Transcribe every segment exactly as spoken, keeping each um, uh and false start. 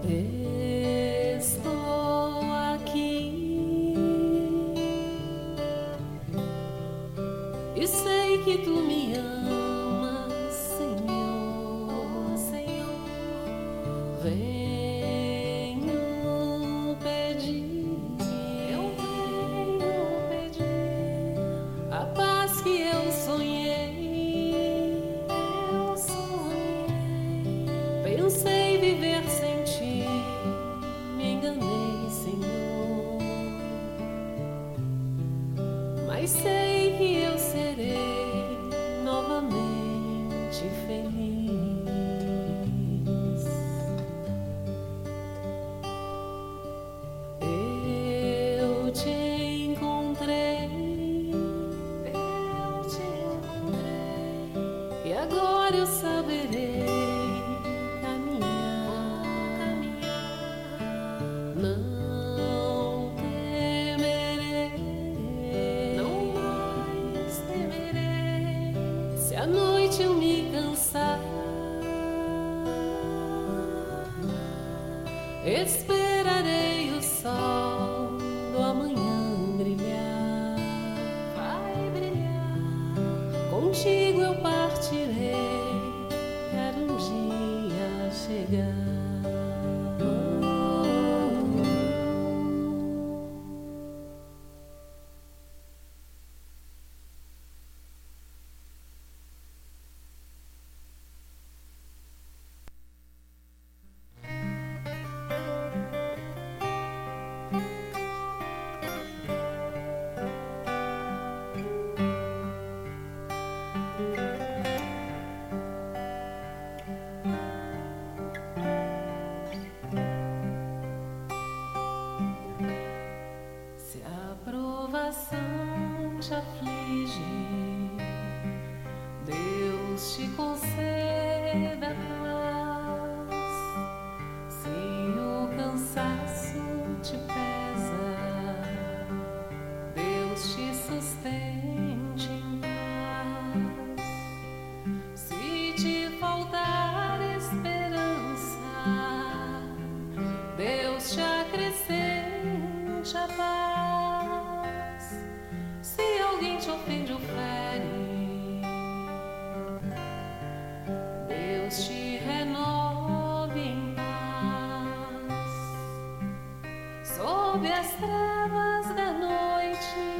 Estou aqui e sei que tu me amas, Senhor, Senhor. Venho pedir, eu venho pedir a paz que eu sonhei, eu sonhei. Pensei viver sem ti, me enganei, Senhor, mas sei que eu serei novamente feliz. Eu te encontrei, eu te encontrei, e agora eu saberei caminhar, caminhar. Não temerei, não mais temerei, se à noite eu me cansar. Esperarei o sol do amanhã brilhar, vai brilhar. Contigo eu partirei, quero um dia chegar. Se a provação te aflige, Deus te conceda paz. Se o cansaço te pesa, Deus te sustente em paz. Se te faltar esperança, Deus te acrescente a paz. Se alguém te ofende ou fere, Deus te renove em paz. Sob as trevas da noite,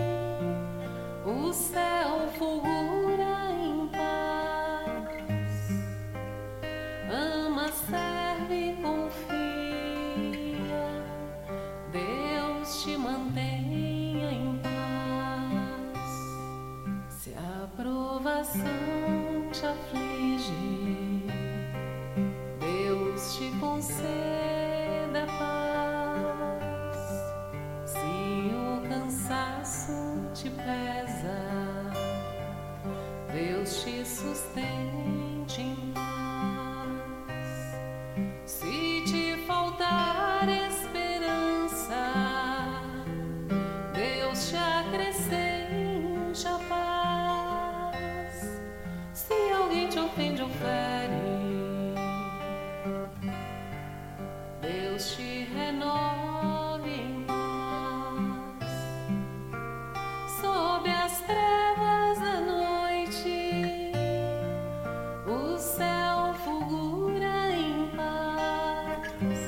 o céu fulgura em paz. Ama, serve, confia, Deus te mantenha em paz. Se a provação te aflige, Deus te conceda paz. Se o cansaço te pesa, Deus te sustente em paz. Se te faltar esperança, Deus te acrescente a paz. Se alguém te ofende ou fere, Deus te renove em paz. Sob as trevas da noite, o céu fulgura em paz.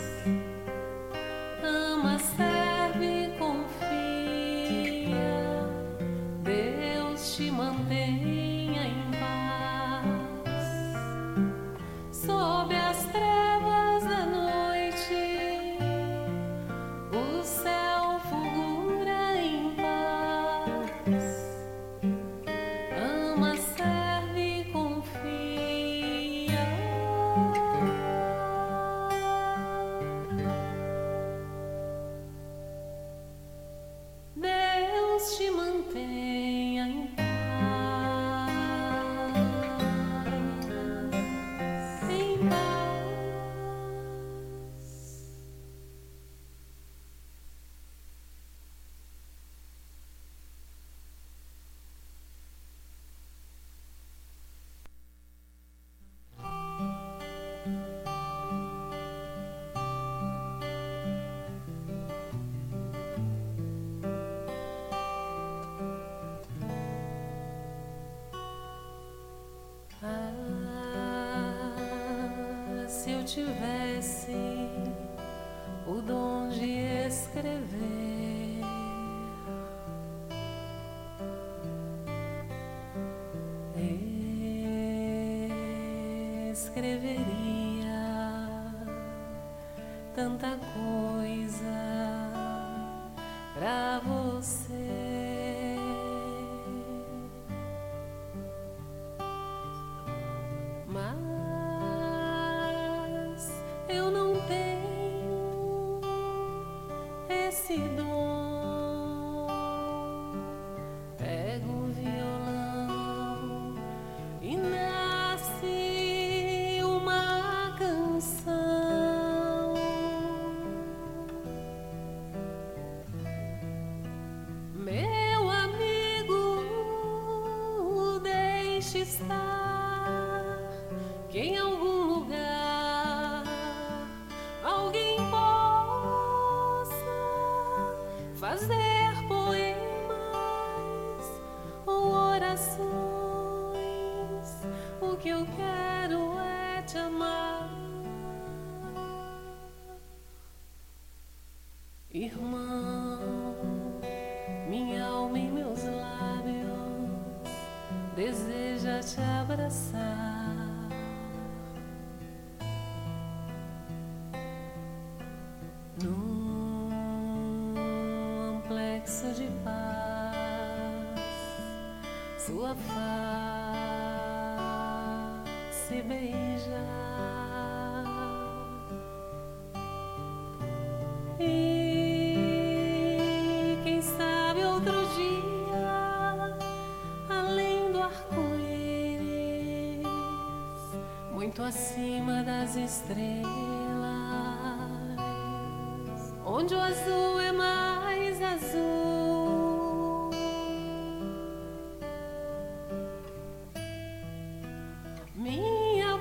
Ama, serve, confia, Deus te mantenha em paz. Sob as trevas da noite, tivesse o dom de escrever, escreveria tanta coisa pra você. Mas eu não tenho esse dom. Pego o violão e nasce uma canção. Meu amigo, deixe estar, que em algum lugar alguém possa fazer poemas ou orações. O que eu quero é te amar, irmão. Minha alma e meus lábios deseja te abraçar. Num amplexo de paz, sua face beijar. E quem sabe outro dia, além do arco-íris, muito acima das estrelas, onde o azul é mais azul, minha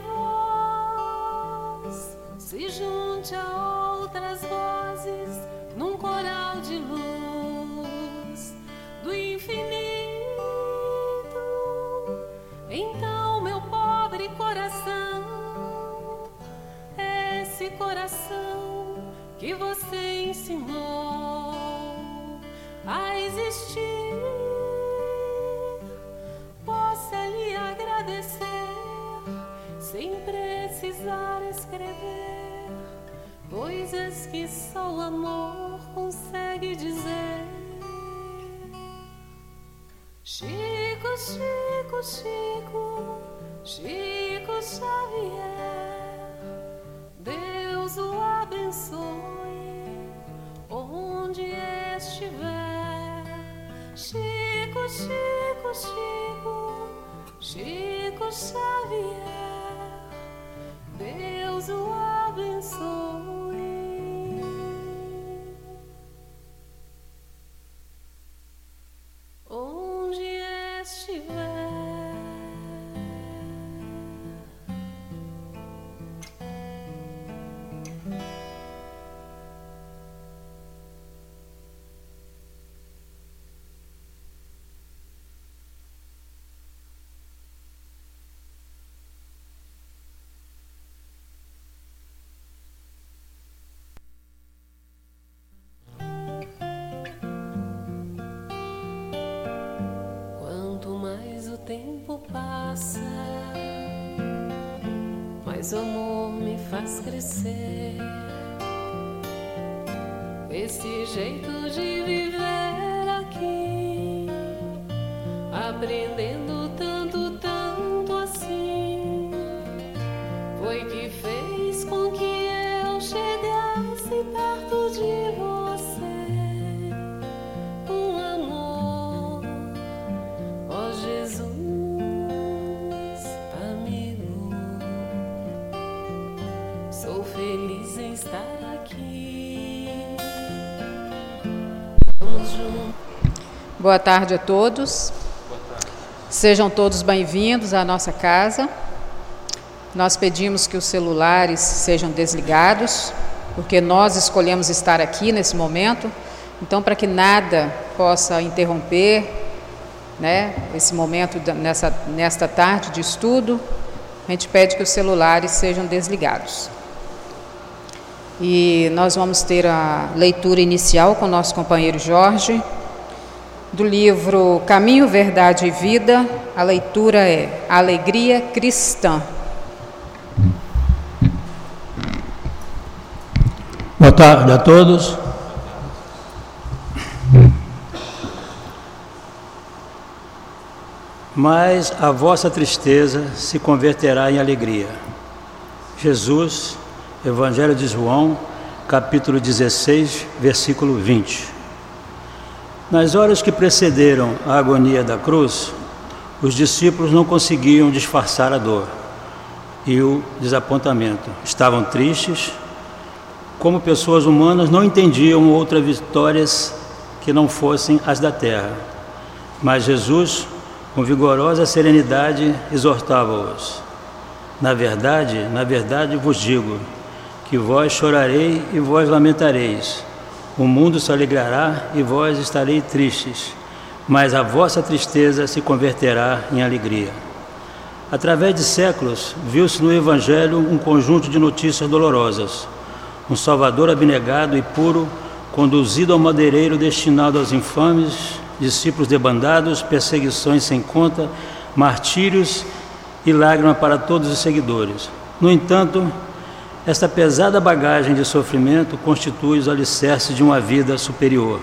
voz se junte a outras vozes num coral de luz do infinito. Então, meu pobre coração, esse coração que você ensinou a existir, possa lhe agradecer sem precisar escrever coisas que só o amor consegue dizer. Chico, Chico, Chico, Chico Xavier, Deus o abençoe onde estiver. Chico, Chico, Chico, Chico Xavier, Deus o abençoe onde estiver. Tempo passa, mas o amor me faz crescer. Esse jeito de viver aqui, aprendendo tanto, tanto assim, foi que fez com que eu chegasse perto de você. Um amor, ó Jesus, sou feliz em estar aqui. Vamos juntos. Boa tarde a todos. Boa tarde. Sejam todos bem-vindos à nossa casa. Nós pedimos que os celulares sejam desligados, porque nós escolhemos estar aqui nesse momento. Então, para que nada possa interromper, né, esse momento nessa, nesta tarde de estudo, a gente pede que os celulares sejam desligados. E nós vamos ter a leitura inicial com o nosso companheiro Jorge, do livro Caminho, Verdade e Vida. A leitura é Alegria Cristã. Boa tarde a todos. Mas a vossa tristeza se converterá em alegria. Jesus, Evangelho de João, capítulo dezesseis, versículo vinte. Nas horas que precederam a agonia da cruz, os discípulos não conseguiam disfarçar a dor e o desapontamento. Estavam tristes. Como pessoas humanas, não entendiam outras vitórias que não fossem as da terra. Mas Jesus, com vigorosa serenidade, exortava-os. Na verdade, na verdade vos digo, que vós chorareis e vós lamentareis. O mundo se alegrará e vós estareis tristes, mas a vossa tristeza se converterá em alegria. Através de séculos, viu-se no Evangelho um conjunto de notícias dolorosas. Um Salvador abnegado e puro, conduzido ao madeireiro destinado aos infames, discípulos debandados, perseguições sem conta, martírios e lágrimas para todos os seguidores. No entanto, esta pesada bagagem de sofrimento constitui os alicerces de uma vida superior,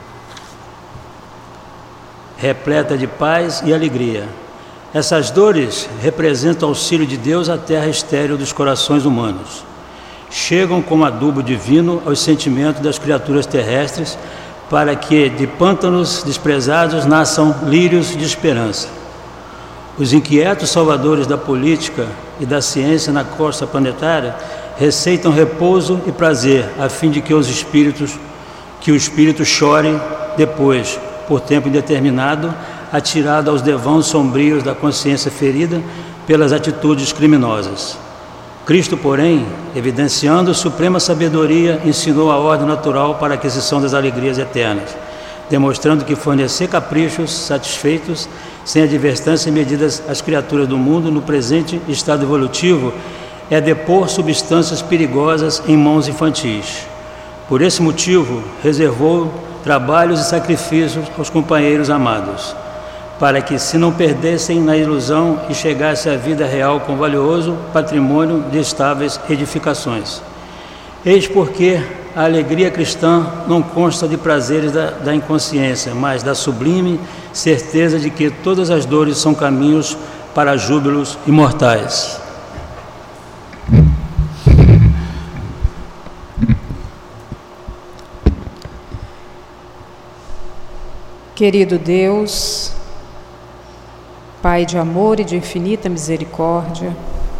repleta de paz e alegria. Essas dores representam o auxílio de Deus à terra estéril dos corações humanos. Chegam como adubo divino aos sentimentos das criaturas terrestres, para que de pântanos desprezados nasçam lírios de esperança. Os inquietos salvadores da política e da ciência na costa planetária receitam repouso e prazer, a fim de que os espíritos, que o espírito chore depois, por tempo indeterminado, atirado aos devãos sombrios da consciência ferida pelas atitudes criminosas. Cristo, porém, evidenciando suprema sabedoria, ensinou a ordem natural para a aquisição das alegrias eternas, demonstrando que fornecer caprichos satisfeitos, sem advertência e medidas às criaturas do mundo no presente estado evolutivo, é depor substâncias perigosas em mãos infantis. Por esse motivo, reservou trabalhos e sacrifícios aos companheiros amados, para que se não perdessem na ilusão e chegasse à vida real com valioso patrimônio de estáveis edificações. Eis porque a alegria cristã não consta de prazeres da, da inconsciência, mas da sublime certeza de que todas as dores são caminhos para júbilos imortais. Querido Deus, Pai de amor e de infinita misericórdia,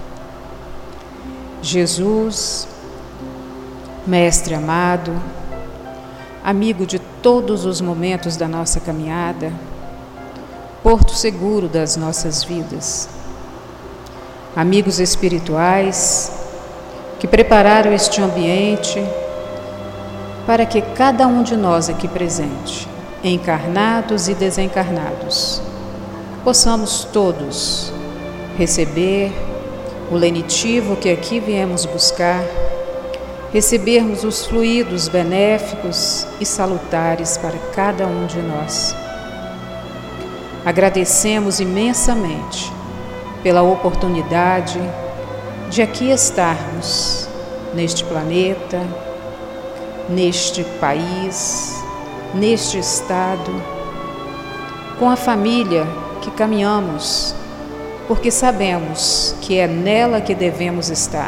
Jesus, Mestre amado, amigo de todos os momentos da nossa caminhada, porto seguro das nossas vidas, amigos espirituais que prepararam este ambiente para que cada um de nós aqui presente, encarnados e desencarnados, possamos todos receber o lenitivo que aqui viemos buscar, recebermos os fluidos benéficos e salutares para cada um de nós. Agradecemos imensamente pela oportunidade de aqui estarmos neste planeta, neste país, neste estado, com a família que caminhamos, porque sabemos que é nela que devemos estar.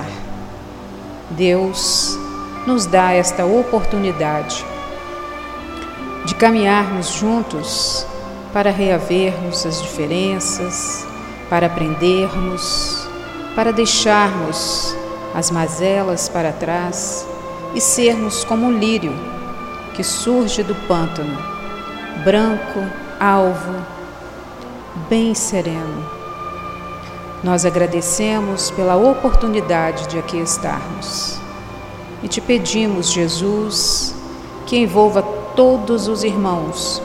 Deus nos dá esta oportunidade de caminharmos juntos para reavermos as diferenças, para aprendermos, para deixarmos as mazelas para trás e sermos como um lírio que surge do pântano, branco, alvo, bem sereno. Nós agradecemos pela oportunidade de aqui estarmos e te pedimos, Jesus, que envolva todos os irmãos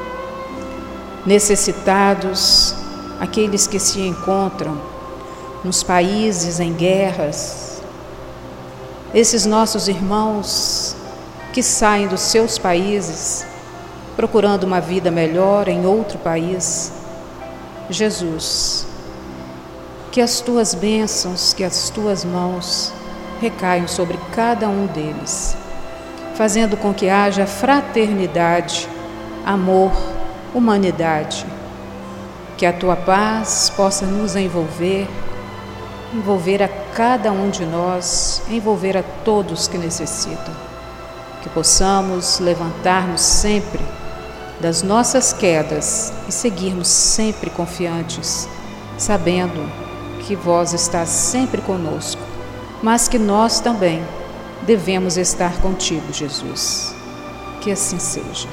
necessitados, aqueles que se encontram nos países em guerras, esses nossos irmãos que saem dos seus países procurando uma vida melhor em outro país. Jesus, que as tuas bênçãos, que as tuas mãos recaiam sobre cada um deles, fazendo com que haja fraternidade, amor, humanidade, que a tua paz possa nos envolver, envolver a cada um de nós, envolver a todos que necessitam, que possamos levantar-nos sempre das nossas quedas e seguirmos sempre confiantes, sabendo que vós estás sempre conosco, mas que nós também devemos estar contigo, Jesus. Que assim seja.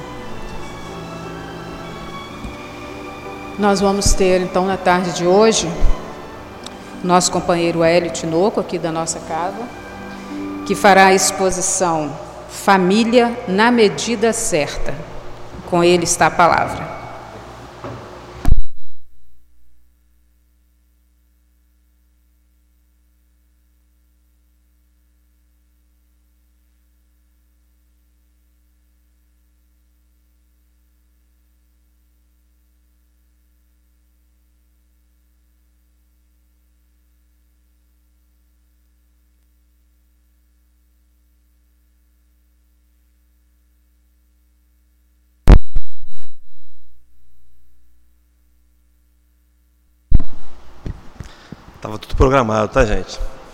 Nós vamos ter, então, na tarde de hoje, nosso companheiro Hélio Tinoco, aqui da nossa casa, que fará a exposição Família na Medida Certa. Com ele está a palavra. Estava tudo programado, tá, gente?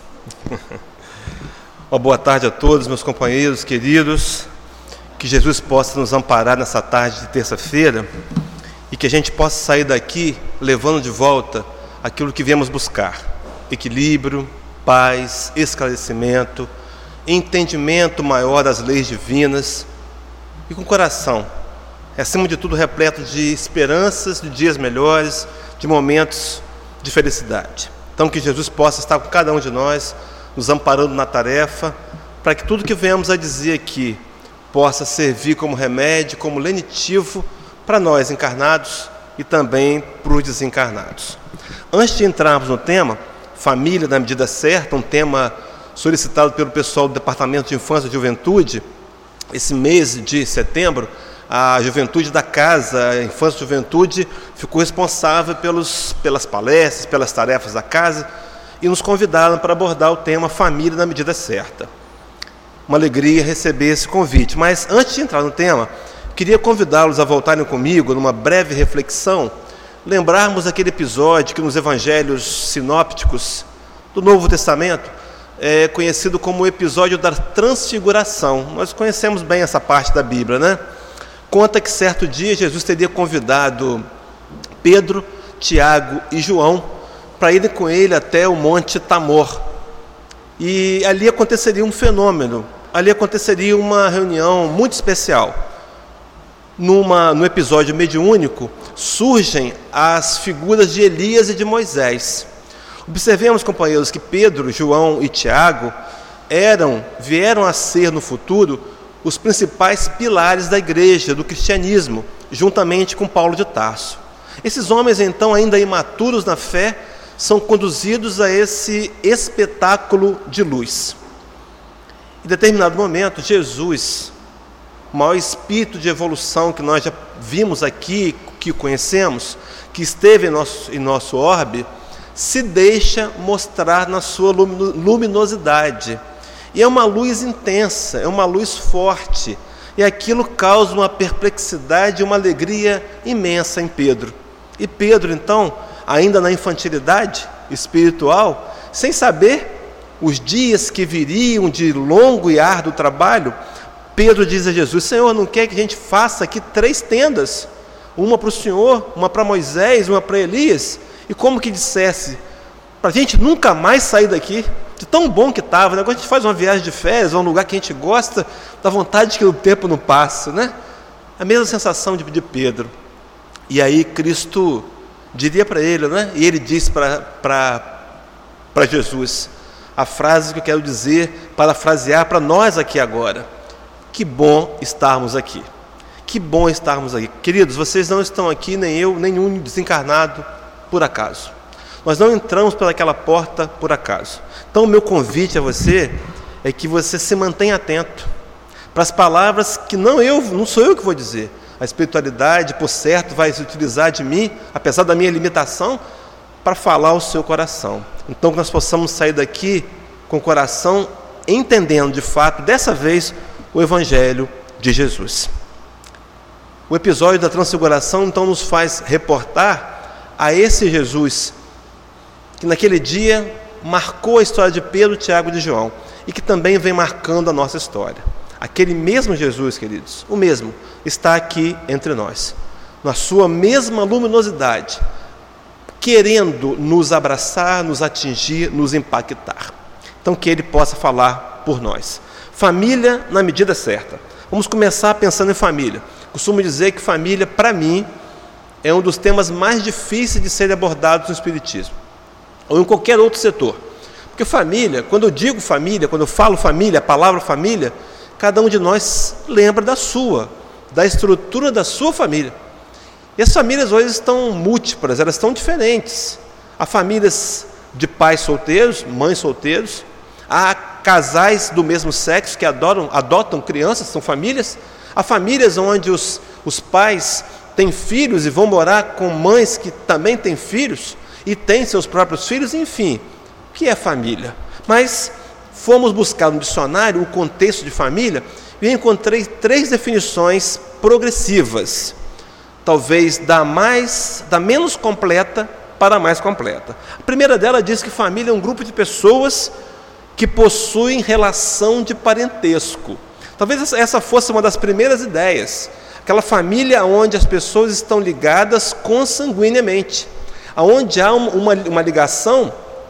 Uma boa tarde a todos, meus companheiros queridos. Que Jesus possa nos amparar nessa tarde de terça-feira e que a gente possa sair daqui levando de volta aquilo que viemos buscar: equilíbrio, paz, esclarecimento, entendimento maior das leis divinas e com o coração, acima de tudo, repleto de esperanças, de dias melhores, de momentos de felicidade. Então, que Jesus possa estar com cada um de nós, nos amparando na tarefa, para que tudo que venhamos a dizer aqui possa servir como remédio, como lenitivo para nós encarnados e também para os desencarnados. Antes de entrarmos no tema, família na medida certa, um tema solicitado pelo pessoal do Departamento de Infância e Juventude, esse mês de setembro, a juventude da casa, a infância e juventude, ficou responsável pelos, pelas palestras, pelas tarefas da casa e nos convidaram para abordar o tema família na medida certa. Uma alegria receber esse convite. Mas antes de entrar no tema, queria convidá-los a voltarem comigo numa breve reflexão, lembrarmos aquele episódio que nos evangelhos sinópticos do Novo Testamento é conhecido como o episódio da transfiguração. Nós conhecemos bem essa parte da Bíblia, né? Conta que certo dia Jesus teria convidado Pedro, Tiago e João para irem com ele até o Monte Tamor. E ali aconteceria um fenômeno, ali aconteceria uma reunião muito especial. Numa, no episódio mediúnico, surgem as figuras de Elias e de Moisés. Observemos, companheiros, que Pedro, João e Tiago eram, vieram a ser no futuro os principais pilares da igreja, do cristianismo, juntamente com Paulo de Tarso. Esses homens, então, ainda imaturos na fé, são conduzidos a esse espetáculo de luz. Em determinado momento, Jesus, o maior espírito de evolução que nós já vimos aqui, que conhecemos, que esteve em nosso, em nosso orbe, se deixa mostrar na sua luminosidade. E é uma luz intensa, é uma luz forte, e aquilo causa uma perplexidade e uma alegria imensa em Pedro. E Pedro, então, ainda na infantilidade espiritual, sem saber os dias que viriam de longo e árduo trabalho, Pedro diz a Jesus: Senhor, não quer que a gente faça aqui três tendas, uma para o Senhor, uma para Moisés, uma para Elias? E como que dissesse, para a gente nunca mais sair daqui, de tão bom que estava, né? Quando a gente faz uma viagem de férias, a um lugar que a gente gosta, dá vontade que o tempo não passe, né? A mesma sensação de, de Pedro. E aí Cristo diria para ele, né? E ele diz para Jesus a frase que eu quero dizer, parafrasear para nós aqui agora: que bom estarmos aqui, que bom estarmos aqui. Queridos, vocês não estão aqui, nem eu, nenhum desencarnado, por acaso. Nós não entramos pelaquela porta por acaso. Então o meu convite a você é que você se mantenha atento para as palavras que não eu, não sou eu que vou dizer. A espiritualidade, por certo, vai se utilizar de mim, apesar da minha limitação, para falar ao seu coração. Então, que nós possamos sair daqui com o coração entendendo, de fato, dessa vez, o Evangelho de Jesus. O episódio da Transfiguração, então, nos faz reportar a esse Jesus que naquele dia marcou a história de Pedro, Tiago e de João e que também vem marcando a nossa história. Aquele mesmo Jesus, queridos, o mesmo, está aqui entre nós, na sua mesma luminosidade, querendo nos abraçar, nos atingir, nos impactar. Então, que Ele possa falar por nós. Família na medida certa. Vamos começar pensando em família. Costumo dizer que família, para mim, é um dos temas mais difíceis de serem abordados no Espiritismo, ou em qualquer outro setor. Porque família, quando eu digo família, quando eu falo família, a palavra família, cada um de nós lembra da sua, da estrutura da sua família. E as famílias hoje estão múltiplas, elas estão diferentes. Há famílias de pais solteiros, mães solteiros, há casais do mesmo sexo que adoram, adotam crianças, são famílias. Há famílias onde os, os pais têm filhos e vão morar com mães que também têm filhos e têm seus próprios filhos, enfim. O que é família? Mas fomos buscar no dicionário o contexto de família e eu encontrei três definições progressivas, talvez da mais, da menos completa para a mais completa. A primeira dela diz que família é um grupo de pessoas que possuem relação de parentesco. Talvez essa fosse uma das primeiras ideias, aquela família onde as pessoas estão ligadas consanguineamente, onde há uma, uma ligação,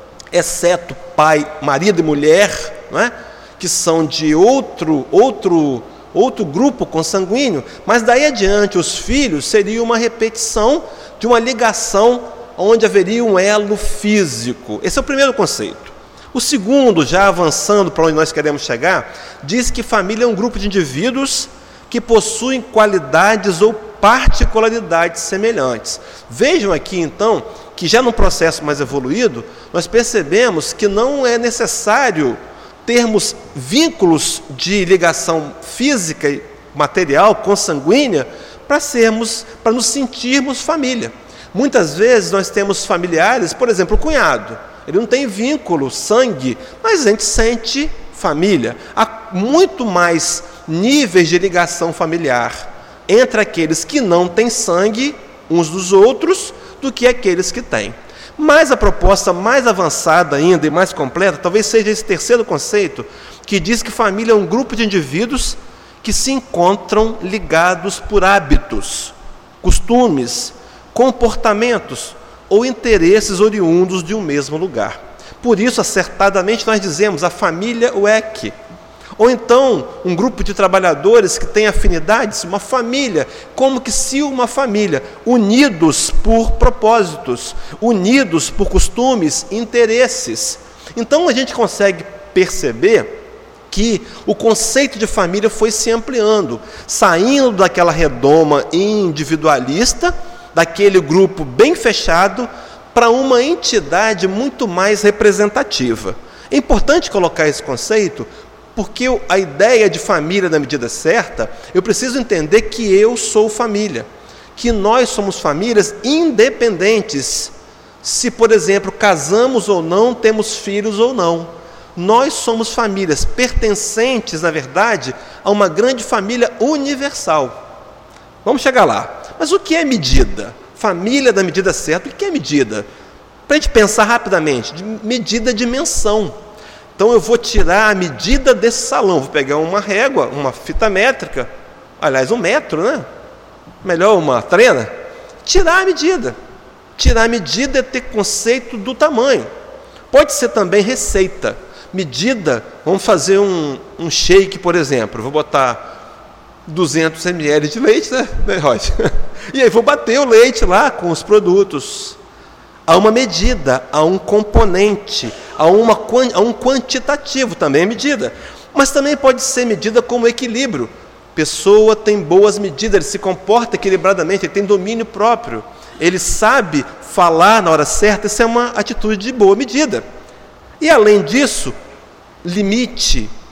exceto pai, marido e mulher, não é? Que são de outro, outro, outro grupo consanguíneo, mas daí adiante os filhos seriam uma repetição de uma ligação onde haveria um elo físico. Esse é o primeiro conceito. O segundo, já avançando para onde nós queremos chegar, diz que família é um grupo de indivíduos que possuem qualidades ou particularidades semelhantes. Vejam aqui, então, que já num processo mais evoluído, nós percebemos que não é necessário termos vínculos de ligação física e material, consanguínea, para sermos, para nos sentirmos família. Muitas vezes nós temos familiares, por exemplo, o cunhado, ele não tem vínculo, sangue, mas a gente sente família. Há muito mais níveis de ligação familiar entre aqueles que não têm sangue uns dos outros do que aqueles que têm. Mas a proposta mais avançada ainda e mais completa, talvez seja esse terceiro conceito, que diz que família é um grupo de indivíduos que se encontram ligados por hábitos, costumes, comportamentos ou interesses oriundos de um mesmo lugar. Por isso, acertadamente, nós dizemos a família U E C. Ou então, um grupo de trabalhadores que tem afinidades, uma família, como que se uma família, unidos por propósitos, unidos por costumes, interesses. Então, a gente consegue perceber que o conceito de família foi se ampliando, saindo daquela redoma individualista, daquele grupo bem fechado, para uma entidade muito mais representativa. É importante colocar esse conceito, porque a ideia de família na medida certa, eu preciso entender que eu sou família, que nós somos famílias independentes, se, por exemplo, casamos ou não, temos filhos ou não. Nós somos famílias pertencentes, na verdade, a uma grande família universal. Vamos chegar lá. Mas o que é medida? Família da medida certa, o que é medida? Para a gente pensar rapidamente, medida de dimensão. Então eu vou tirar a medida desse salão, vou pegar uma régua, uma fita métrica, aliás, um metro, né? Melhor uma trena, tirar a medida. Tirar a medida é ter conceito do tamanho. Pode ser também receita. Medida, vamos fazer um, um shake, por exemplo, vou botar duzentos mililitros de leite, né, Roger? E aí vou bater o leite lá com os produtos. Há uma medida, há um componente, há, uma, há um quantitativo, também é medida. Mas também pode ser medida como equilíbrio. Pessoa tem boas medidas, ele se comporta equilibradamente, ele tem domínio próprio. Ele sabe falar na hora certa, isso é uma atitude de boa medida. E além disso, limite,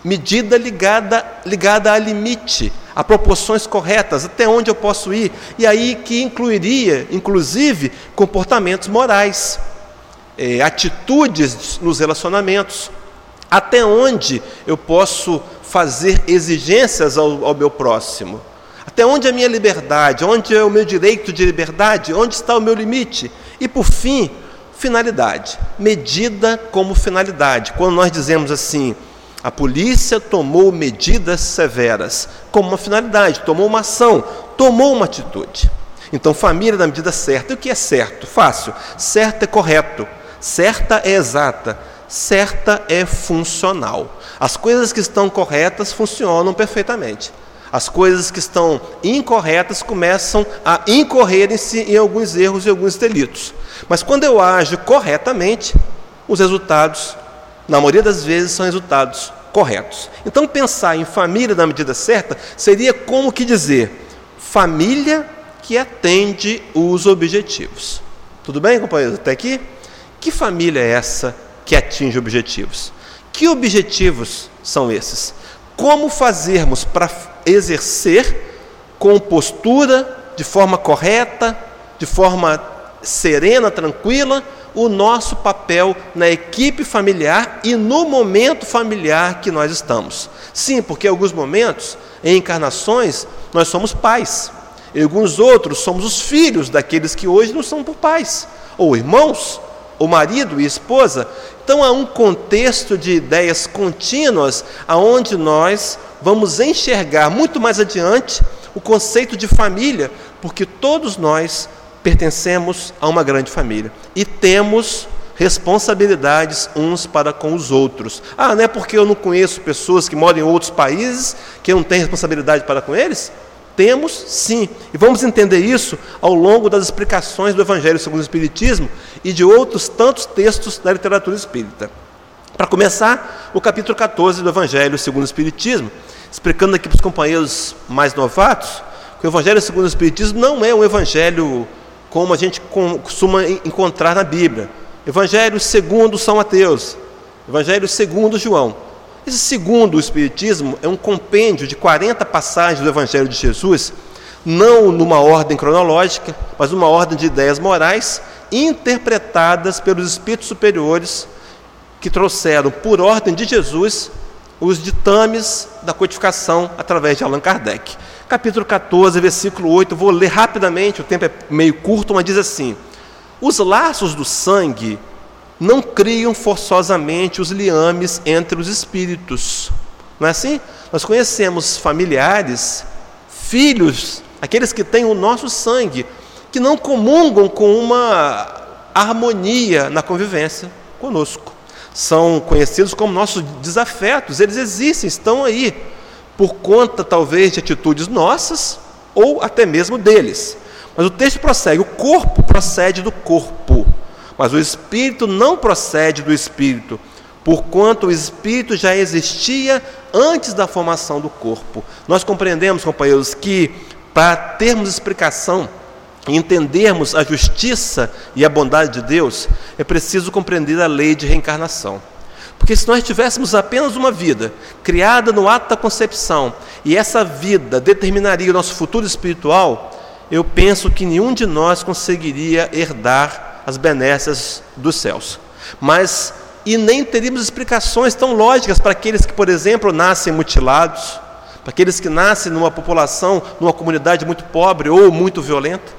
medida ligada, ligada a limite, a proporções corretas, até onde eu posso ir, e aí que incluiria, inclusive, comportamentos morais, é, atitudes nos relacionamentos, até onde eu posso fazer exigências ao, ao meu próximo, até onde é a minha liberdade, onde é o meu direito de liberdade, onde está o meu limite, e por fim, finalidade, medida como finalidade. Quando nós dizemos assim, a polícia tomou medidas severas, como uma finalidade, tomou uma ação, tomou uma atitude. Então, família na medida certa. E o que é certo? Fácil. Certo é correto, certa é exata, certa é funcional. As coisas que estão corretas funcionam perfeitamente. As coisas que estão incorretas começam a incorrerem-se em alguns erros e alguns delitos. Mas quando eu ajo corretamente, os resultados, na maioria das vezes, são resultados corretos. Então, pensar em família na medida certa seria como que dizer, família que atende os objetivos. Tudo bem, companheiros? Até aqui? Que família é essa que atinge objetivos? Que objetivos são esses? Como fazermos para exercer com postura, de forma correta, de forma serena, tranquila, o nosso papel na equipe familiar e no momento familiar que nós estamos. Sim, porque em alguns momentos, em encarnações, nós somos pais. Em alguns outros, somos os filhos daqueles que hoje não são por pais, ou irmãos, ou marido e esposa. Então há um contexto de ideias contínuas aonde nós vamos enxergar muito mais adiante o conceito de família, porque todos nós pertencemos a uma grande família e temos responsabilidades uns para com os outros. Ah, não é porque eu não conheço pessoas que moram em outros países que eu não tenho responsabilidade para com eles? Temos sim, e vamos entender isso ao longo das explicações do Evangelho segundo o Espiritismo e de outros tantos textos da literatura espírita. Para começar, o capítulo catorze do Evangelho segundo o Espiritismo, explicando aqui para os companheiros mais novatos, que o Evangelho segundo o Espiritismo não é um evangelho como a gente costuma encontrar na Bíblia. Evangelho segundo São Mateus, Evangelho segundo João. Esse segundo o Espiritismo é um compêndio de quarenta passagens do Evangelho de Jesus, não numa ordem cronológica, mas numa ordem de ideias morais, interpretadas pelos espíritos superiores que trouxeram, por ordem de Jesus, os ditames da codificação através de Allan Kardec. Capítulo catorze, versículo oito, vou ler rapidamente, o tempo é meio curto, mas diz assim: os laços do sangue não criam forçosamente os liames entre os espíritos. Não é assim? Nós conhecemos familiares, filhos, aqueles que têm o nosso sangue, que não comungam com uma harmonia na convivência conosco. São conhecidos como nossos desafetos, eles existem, estão aí, por conta talvez de atitudes nossas ou até mesmo deles. Mas o texto prossegue, o corpo procede do corpo, mas o espírito não procede do espírito, porquanto o espírito já existia antes da formação do corpo. Nós compreendemos, companheiros, que para termos explicação e entendermos a justiça e a bondade de Deus, é preciso compreender a lei de reencarnação. Porque se nós tivéssemos apenas uma vida criada no ato da concepção e essa vida determinaria o nosso futuro espiritual, eu penso que nenhum de nós conseguiria herdar as benécias dos céus. Mas, e nem teríamos explicações tão lógicas para aqueles que, por exemplo, nascem mutilados, para aqueles que nascem numa população, numa comunidade muito pobre ou muito violenta.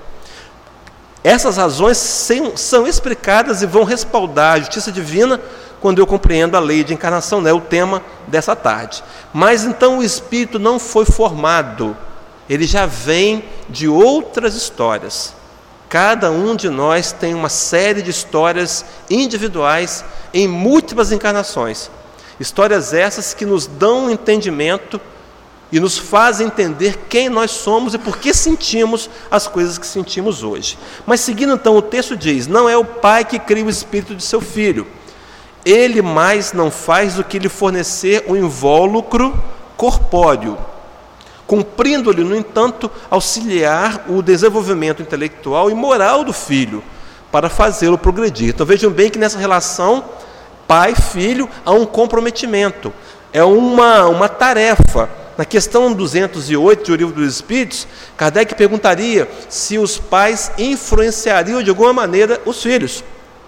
Essas razões são explicadas e vão respaldar a justiça divina quando eu compreendo a lei de encarnação, né? O tema dessa tarde. Mas então o espírito não foi formado, ele já vem de outras histórias. Cada um de nós tem uma série de histórias individuais em múltiplas encarnações. Histórias essas que nos dão um entendimento e nos fazem entender quem nós somos e por que sentimos as coisas que sentimos hoje. Mas seguindo então, o texto diz: não é o pai que cria o espírito de seu filho, ele mais não faz do que lhe fornecer um invólucro corpóreo, cumprindo-lhe, no entanto, auxiliar o desenvolvimento intelectual e moral do filho, para fazê-lo progredir. Então vejam bem que nessa relação pai-filho há um comprometimento. é uma, uma tarefa. Na questão duzentos e oito do Livro dos Espíritos, Kardec perguntaria se os pais influenciariam de alguma maneira os filhos.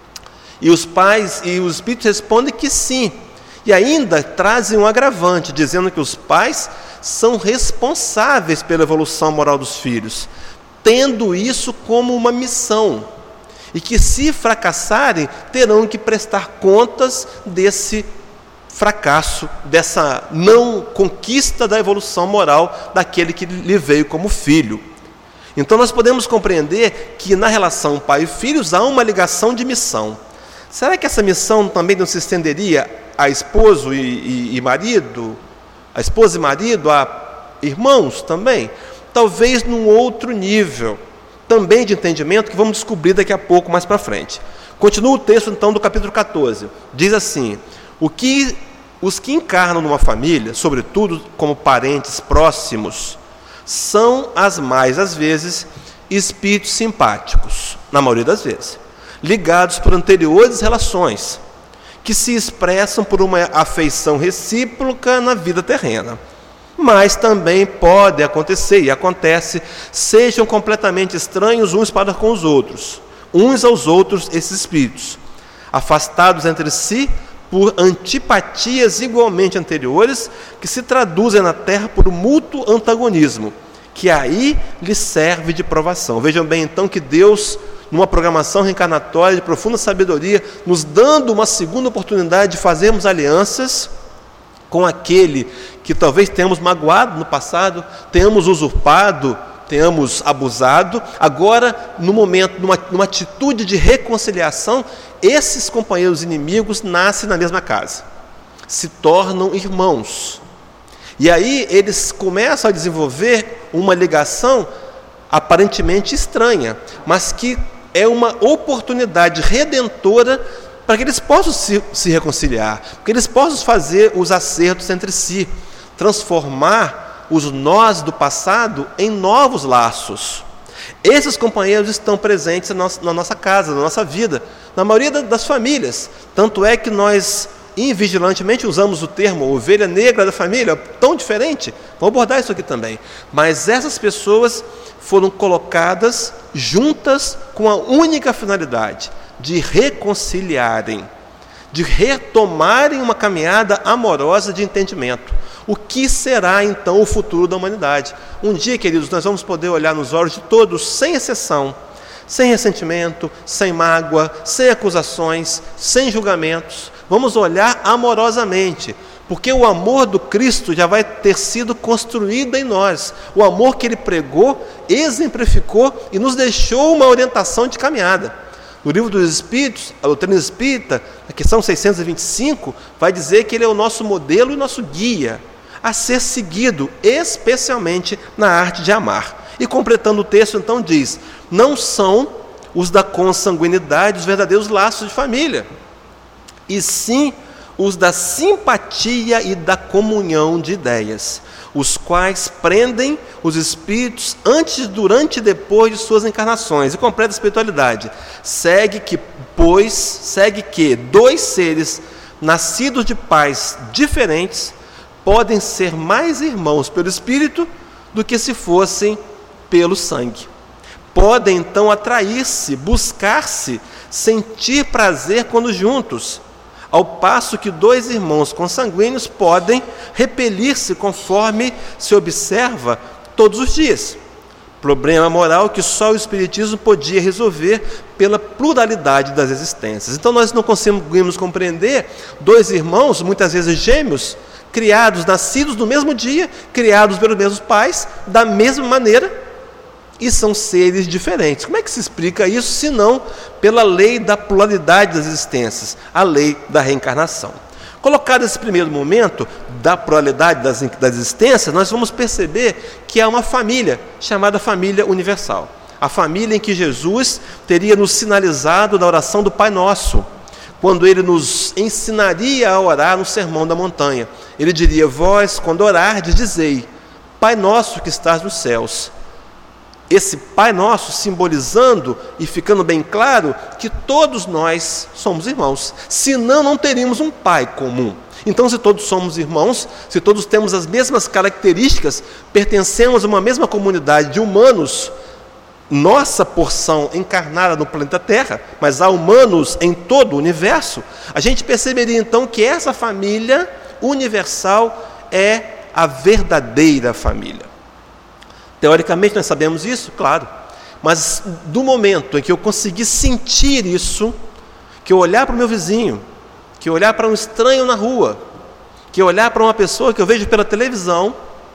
E os pais e os Espíritos respondem que sim. E ainda trazem um agravante, dizendo que os pais são responsáveis pela evolução moral dos filhos, tendo isso como uma missão. E que, se fracassarem, terão que prestar contas desse fracasso, dessa não conquista da evolução moral daquele que lhe veio como filho. Então nós podemos compreender que na relação pai e filhos há uma ligação de missão. Será que essa missão também não se estenderia a esposo e, e, e marido, a esposa e marido, a irmãos também? Talvez num outro nível, também de entendimento, que vamos descobrir daqui a pouco, mais para frente. Continua o texto então do capítulo catorze. Diz assim: o que os que encarnam numa família, sobretudo como parentes próximos, são as mais às vezes espíritos simpáticos, na maioria das vezes, ligados por anteriores relações, que se expressam por uma afeição recíproca na vida terrena. Mas também pode acontecer, e acontece, sejam completamente estranhos uns para com os outros, uns aos outros esses espíritos, afastados entre si por antipatias igualmente anteriores, que se traduzem na Terra por um mútuo antagonismo, que aí lhe serve de provação. Vejam bem então que Deus, numa programação reencarnatória de profunda sabedoria, nos dando uma segunda oportunidade de fazermos alianças com aquele que talvez tenhamos magoado no passado, tenhamos usurpado, tenhamos abusado. Agora, no momento, numa, numa atitude de reconciliação, esses companheiros inimigos nascem na mesma casa, se tornam irmãos. E aí eles começam a desenvolver uma ligação aparentemente estranha, mas que é uma oportunidade redentora para que eles possam se, se reconciliar, para que eles possam fazer os acertos entre si, transformar os nós do passado em novos laços. Esses companheiros estão presentes na nossa, na nossa casa, na nossa vida, na maioria das famílias. Tanto é que nós, invigilantemente, usamos o termo ovelha negra da família, tão diferente. Vamos abordar isso aqui também. Mas essas pessoas foram colocadas juntas com a única finalidade de reconciliarem, de retomarem uma caminhada amorosa de entendimento. O que será então o futuro da humanidade? Um dia, queridos, nós vamos poder olhar nos olhos de todos, sem exceção, sem ressentimento, sem mágoa, sem acusações, sem julgamentos. Vamos olhar amorosamente, porque o amor do Cristo já vai ter sido construído em nós. O amor que Ele pregou, exemplificou e nos deixou uma orientação de caminhada. No Livro dos Espíritos, a doutrina espírita, na questão seiscentos e vinte e cinco, vai dizer que Ele é o nosso modelo e nosso guia a ser seguido, especialmente na arte de amar. E completando o texto, então, diz: não são os da consanguinidade os verdadeiros laços de família, e sim os da simpatia e da comunhão de ideias, os quais prendem os espíritos antes, durante e depois de suas encarnações. E completa a espiritualidade. Segue que, pois, segue que dois seres nascidos de pais diferentes podem ser mais irmãos pelo espírito do que se fossem pelo sangue. Podem então atrair-se, buscar-se, sentir prazer quando juntos, ao passo que dois irmãos consanguíneos podem repelir-se conforme se observa todos os dias. Problema moral que só o Espiritismo podia resolver pela pluralidade das existências. Então nós não conseguimos compreender dois irmãos, muitas vezes gêmeos, criados, nascidos no mesmo dia, criados pelos mesmos pais, da mesma maneira, e são seres diferentes. Como é que se explica isso, se não pela lei da pluralidade das existências, a lei da reencarnação? Colocado esse primeiro momento da pluralidade das, das existências, nós vamos perceber que há uma família, chamada família universal. A família em que Jesus teria nos sinalizado na oração do Pai Nosso, quando Ele nos ensinaria a orar no Sermão da Montanha. Ele diria: vós, quando orardes, dizei: Pai Nosso que estás nos céus. Esse Pai Nosso simbolizando e ficando bem claro que todos nós somos irmãos, senão não teríamos um Pai comum. Então, se todos somos irmãos, se todos temos as mesmas características, pertencemos a uma mesma comunidade de humanos, nossa porção encarnada no planeta Terra, mas há humanos em todo o universo, a gente perceberia então que essa família universal é a verdadeira família. Teoricamente nós sabemos isso, claro, mas do momento em que eu conseguir sentir isso, que eu olhar para o meu vizinho, que eu olhar para um estranho na rua, que eu olhar para uma pessoa que eu vejo pela televisão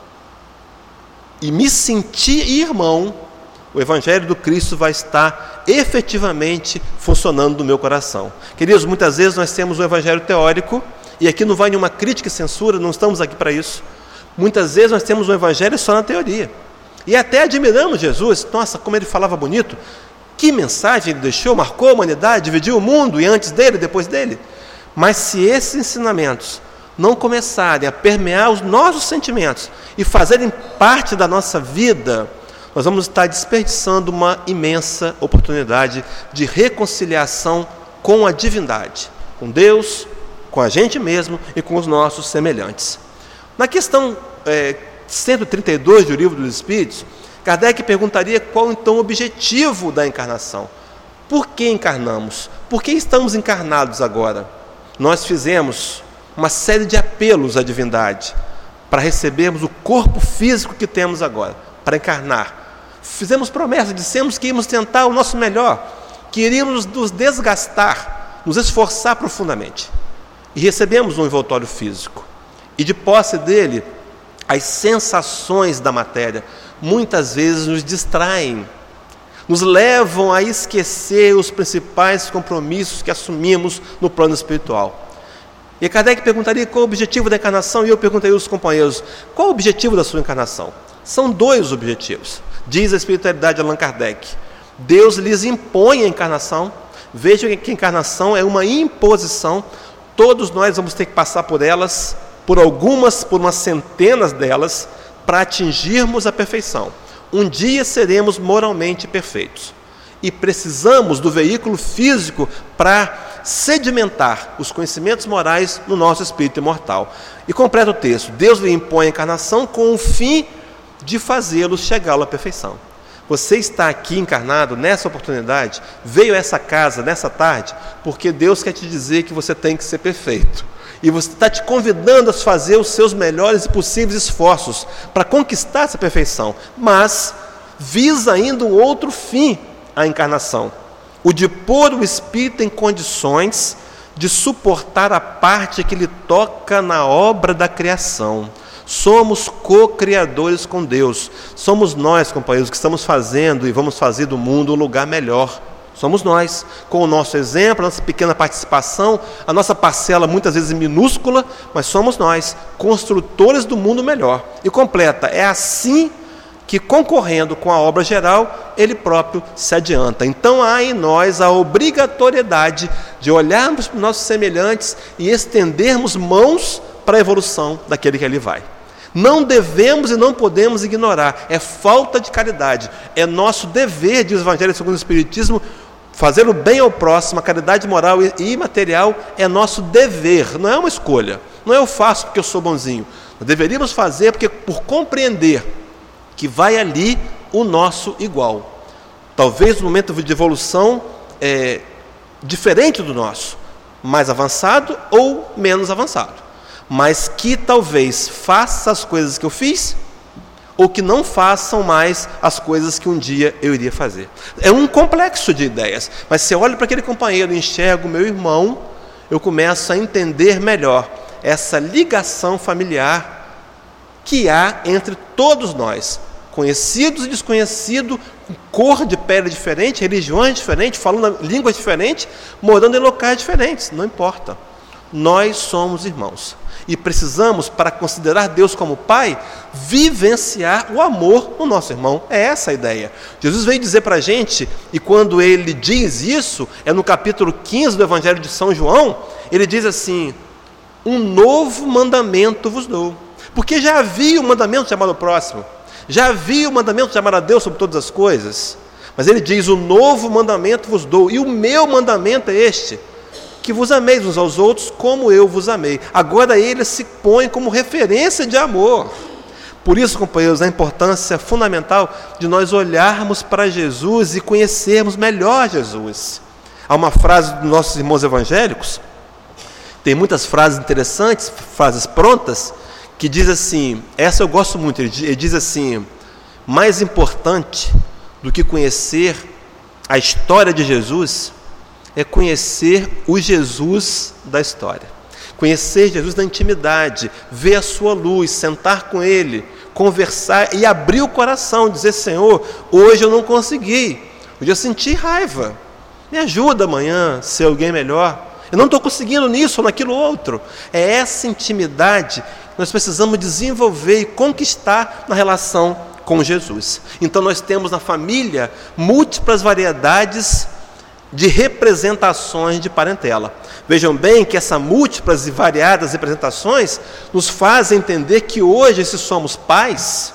e me sentir irmão, o Evangelho do Cristo vai estar efetivamente funcionando no meu coração. Queridos, muitas vezes nós temos um Evangelho teórico, e aqui não vai nenhuma crítica e censura, não estamos aqui para isso. Muitas vezes nós temos um Evangelho só na teoria. E até admiramos Jesus, nossa, como ele falava bonito, que mensagem ele deixou, marcou a humanidade, dividiu o mundo, e antes dele, depois dele. Mas se esses ensinamentos não começarem a permear os nossos sentimentos e fazerem parte da nossa vida, nós vamos estar desperdiçando uma imensa oportunidade de reconciliação com a divindade, com Deus, com a gente mesmo e com os nossos semelhantes. Na questão é, cento e trinta e dois do Livro dos Espíritos, Kardec perguntaria qual então o objetivo da encarnação. Por que encarnamos? Por que estamos encarnados agora? Nós fizemos uma série de apelos à divindade para recebermos o corpo físico que temos agora, para encarnar. Fizemos promessas, dissemos que íamos tentar o nosso melhor, que iríamos nos desgastar, nos esforçar profundamente. E recebemos um envoltório físico. E de posse dele, as sensações da matéria muitas vezes nos distraem, nos levam a esquecer os principais compromissos que assumimos no plano espiritual. E Kardec perguntaria qual o objetivo da encarnação, e eu perguntaria aos companheiros, qual o objetivo da sua encarnação? São dois objetivos. Diz a espiritualidade de Allan Kardec: Deus lhes impõe a encarnação. Vejam que a encarnação é uma imposição. Todos nós vamos ter que passar por elas, por algumas, por umas centenas delas, para atingirmos a perfeição. Um dia seremos moralmente perfeitos. E precisamos do veículo físico para sedimentar os conhecimentos morais no nosso espírito imortal. E completa o texto: Deus lhe impõe a encarnação com o fim de fazê-los chegar à perfeição. Você está aqui encarnado nessa oportunidade, veio a essa casa nessa tarde, porque Deus quer te dizer que você tem que ser perfeito. E você está te convidando a fazer os seus melhores e possíveis esforços para conquistar essa perfeição. Mas visa ainda um outro fim a encarnação: o de pôr o espírito em condições de suportar a parte que lhe toca na obra da criação. Somos co-criadores com Deus. Somos nós, companheiros, que estamos fazendo e vamos fazer do mundo um lugar melhor. Somos nós, com o nosso exemplo, a nossa pequena participação, a nossa parcela muitas vezes minúscula, mas somos nós, construtores do mundo melhor. E completa: é assim que, concorrendo com a obra geral, ele próprio se adianta. Então há em nós a obrigatoriedade de olharmos para os nossos semelhantes e estendermos mãos para a evolução daquele que ali vai. Não devemos e não podemos ignorar, é falta de caridade, é nosso dever, diz o Evangelho segundo o Espiritismo, fazer o bem ao próximo, a caridade moral e material é nosso dever, não é uma escolha, não é eu faço porque eu sou bonzinho, nós deveríamos fazer porque por compreender que vai ali o nosso igual, talvez no momento de evolução é, diferente do nosso, mais avançado ou menos avançado, mas que talvez faça as coisas que eu fiz, ou que não façam mais as coisas que um dia eu iria fazer. É um complexo de ideias, mas se eu olho para aquele companheiro e enxergo o meu irmão, eu começo a entender melhor essa ligação familiar que há entre todos nós, conhecidos e desconhecidos, com cor de pele diferente, religiões diferentes, falando línguas diferentes, morando em locais diferentes, não importa. Nós somos irmãos. E precisamos, para considerar Deus como Pai, vivenciar o amor no nosso irmão. É essa a ideia. Jesus veio dizer para a gente, e quando ele diz isso, é no capítulo quinze do Evangelho de São João, ele diz assim: um novo mandamento vos dou. Porque já havia o mandamento de amar o próximo, já havia o mandamento de amar a Deus sobre todas as coisas, mas ele diz: o novo mandamento vos dou, e o meu mandamento é este: que vos ameis uns aos outros como eu vos amei. Agora ele se põe como referência de amor. Por isso, companheiros, a importância fundamental de nós olharmos para Jesus e conhecermos melhor Jesus. Há uma frase dos nossos irmãos evangélicos, tem muitas frases interessantes, frases prontas, que diz assim, essa eu gosto muito, ele diz assim: mais importante do que conhecer a história de Jesus é conhecer o Jesus da história. Conhecer Jesus na intimidade, ver a sua luz, sentar com Ele, conversar e abrir o coração, dizer: Senhor, hoje eu não consegui, hoje eu senti raiva, me ajuda amanhã a ser alguém melhor, eu não estou conseguindo nisso ou naquilo outro. É essa intimidade que nós precisamos desenvolver e conquistar na relação com Jesus. Então nós temos na família múltiplas variedades de representações de parentela. Vejam bem que essas múltiplas e variadas representações nos fazem entender que hoje, se somos pais,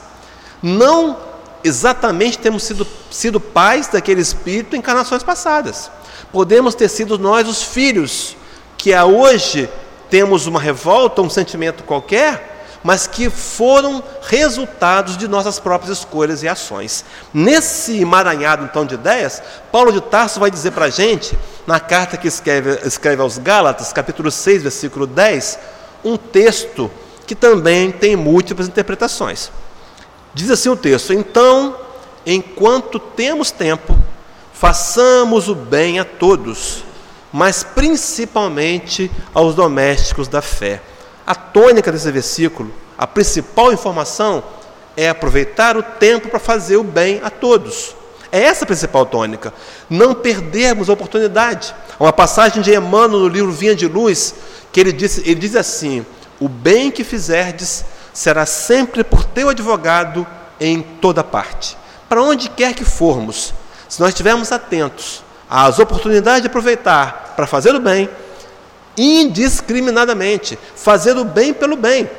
não exatamente temos sido, sido pais daquele espírito em encarnações passadas. Podemos ter sido nós os filhos, que a hoje temos uma revolta, um sentimento qualquer, mas que foram resultados de nossas próprias escolhas e ações. Nesse emaranhado, então, de ideias, Paulo de Tarso vai dizer para a gente, na carta que escreve, escreve aos Gálatas, capítulo seis, versículo dez, um texto que também tem múltiplas interpretações. Diz assim o texto: então, enquanto temos tempo, façamos o bem a todos, mas principalmente aos domésticos da fé. A tônica desse versículo, a principal informação é aproveitar o tempo para fazer o bem a todos. É essa a principal tônica. Não perdermos a oportunidade. Há uma passagem de Emmanuel no livro Vinha de Luz, que ele diz, ele diz assim: o bem que fizerdes será sempre por teu advogado em toda parte. Para onde quer que formos, se nós estivermos atentos às oportunidades de aproveitar para fazer o bem, indiscriminadamente, fazer o bem pelo bem,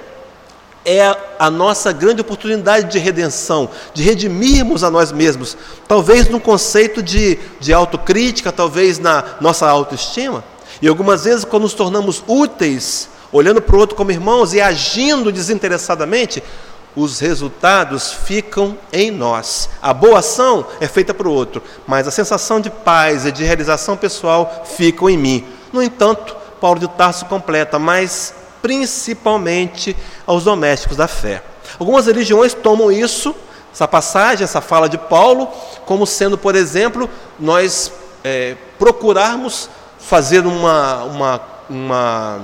é a nossa grande oportunidade de redenção, de redimirmos a nós mesmos, talvez num conceito de, de autocrítica, talvez na nossa autoestima, e algumas vezes quando nos tornamos úteis, olhando para o outro como irmãos e agindo desinteressadamente, os resultados ficam em nós. A boa ação é feita para o outro, mas a sensação de paz e de realização pessoal ficam em mim. No entanto, Paulo de Tarso completa, mas principalmente aos domésticos da fé. Algumas religiões tomam isso, essa passagem, essa fala de Paulo, como sendo, por exemplo, nós é, procurarmos fazer uma, uma, uma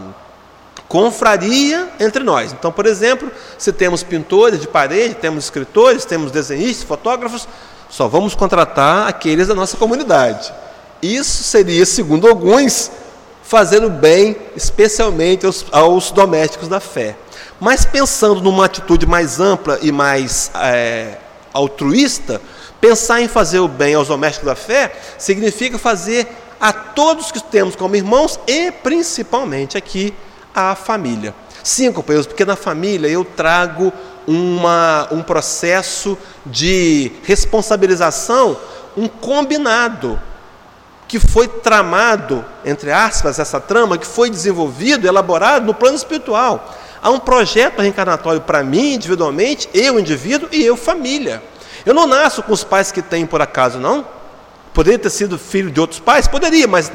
confraria entre nós. Então, por exemplo, se temos pintores de parede, temos escritores, temos desenhistas, fotógrafos, só vamos contratar aqueles da nossa comunidade. Isso seria, segundo alguns, fazendo bem, especialmente aos, aos domésticos da fé. Mas pensando numa atitude mais ampla e mais é, altruísta, pensar em fazer o bem aos domésticos da fé significa fazer a todos que temos como irmãos e principalmente aqui à família. Sim, companheiros, porque na família eu trago uma, um processo de responsabilização, um combinado, que foi tramado, entre aspas, essa trama, que foi desenvolvido, elaborado no plano espiritual. Há um projeto reencarnatório para mim, individualmente, eu, indivíduo, e eu, família. Eu não nasço com os pais que tenho por acaso, não. Poderia ter sido filho de outros pais? Poderia, mas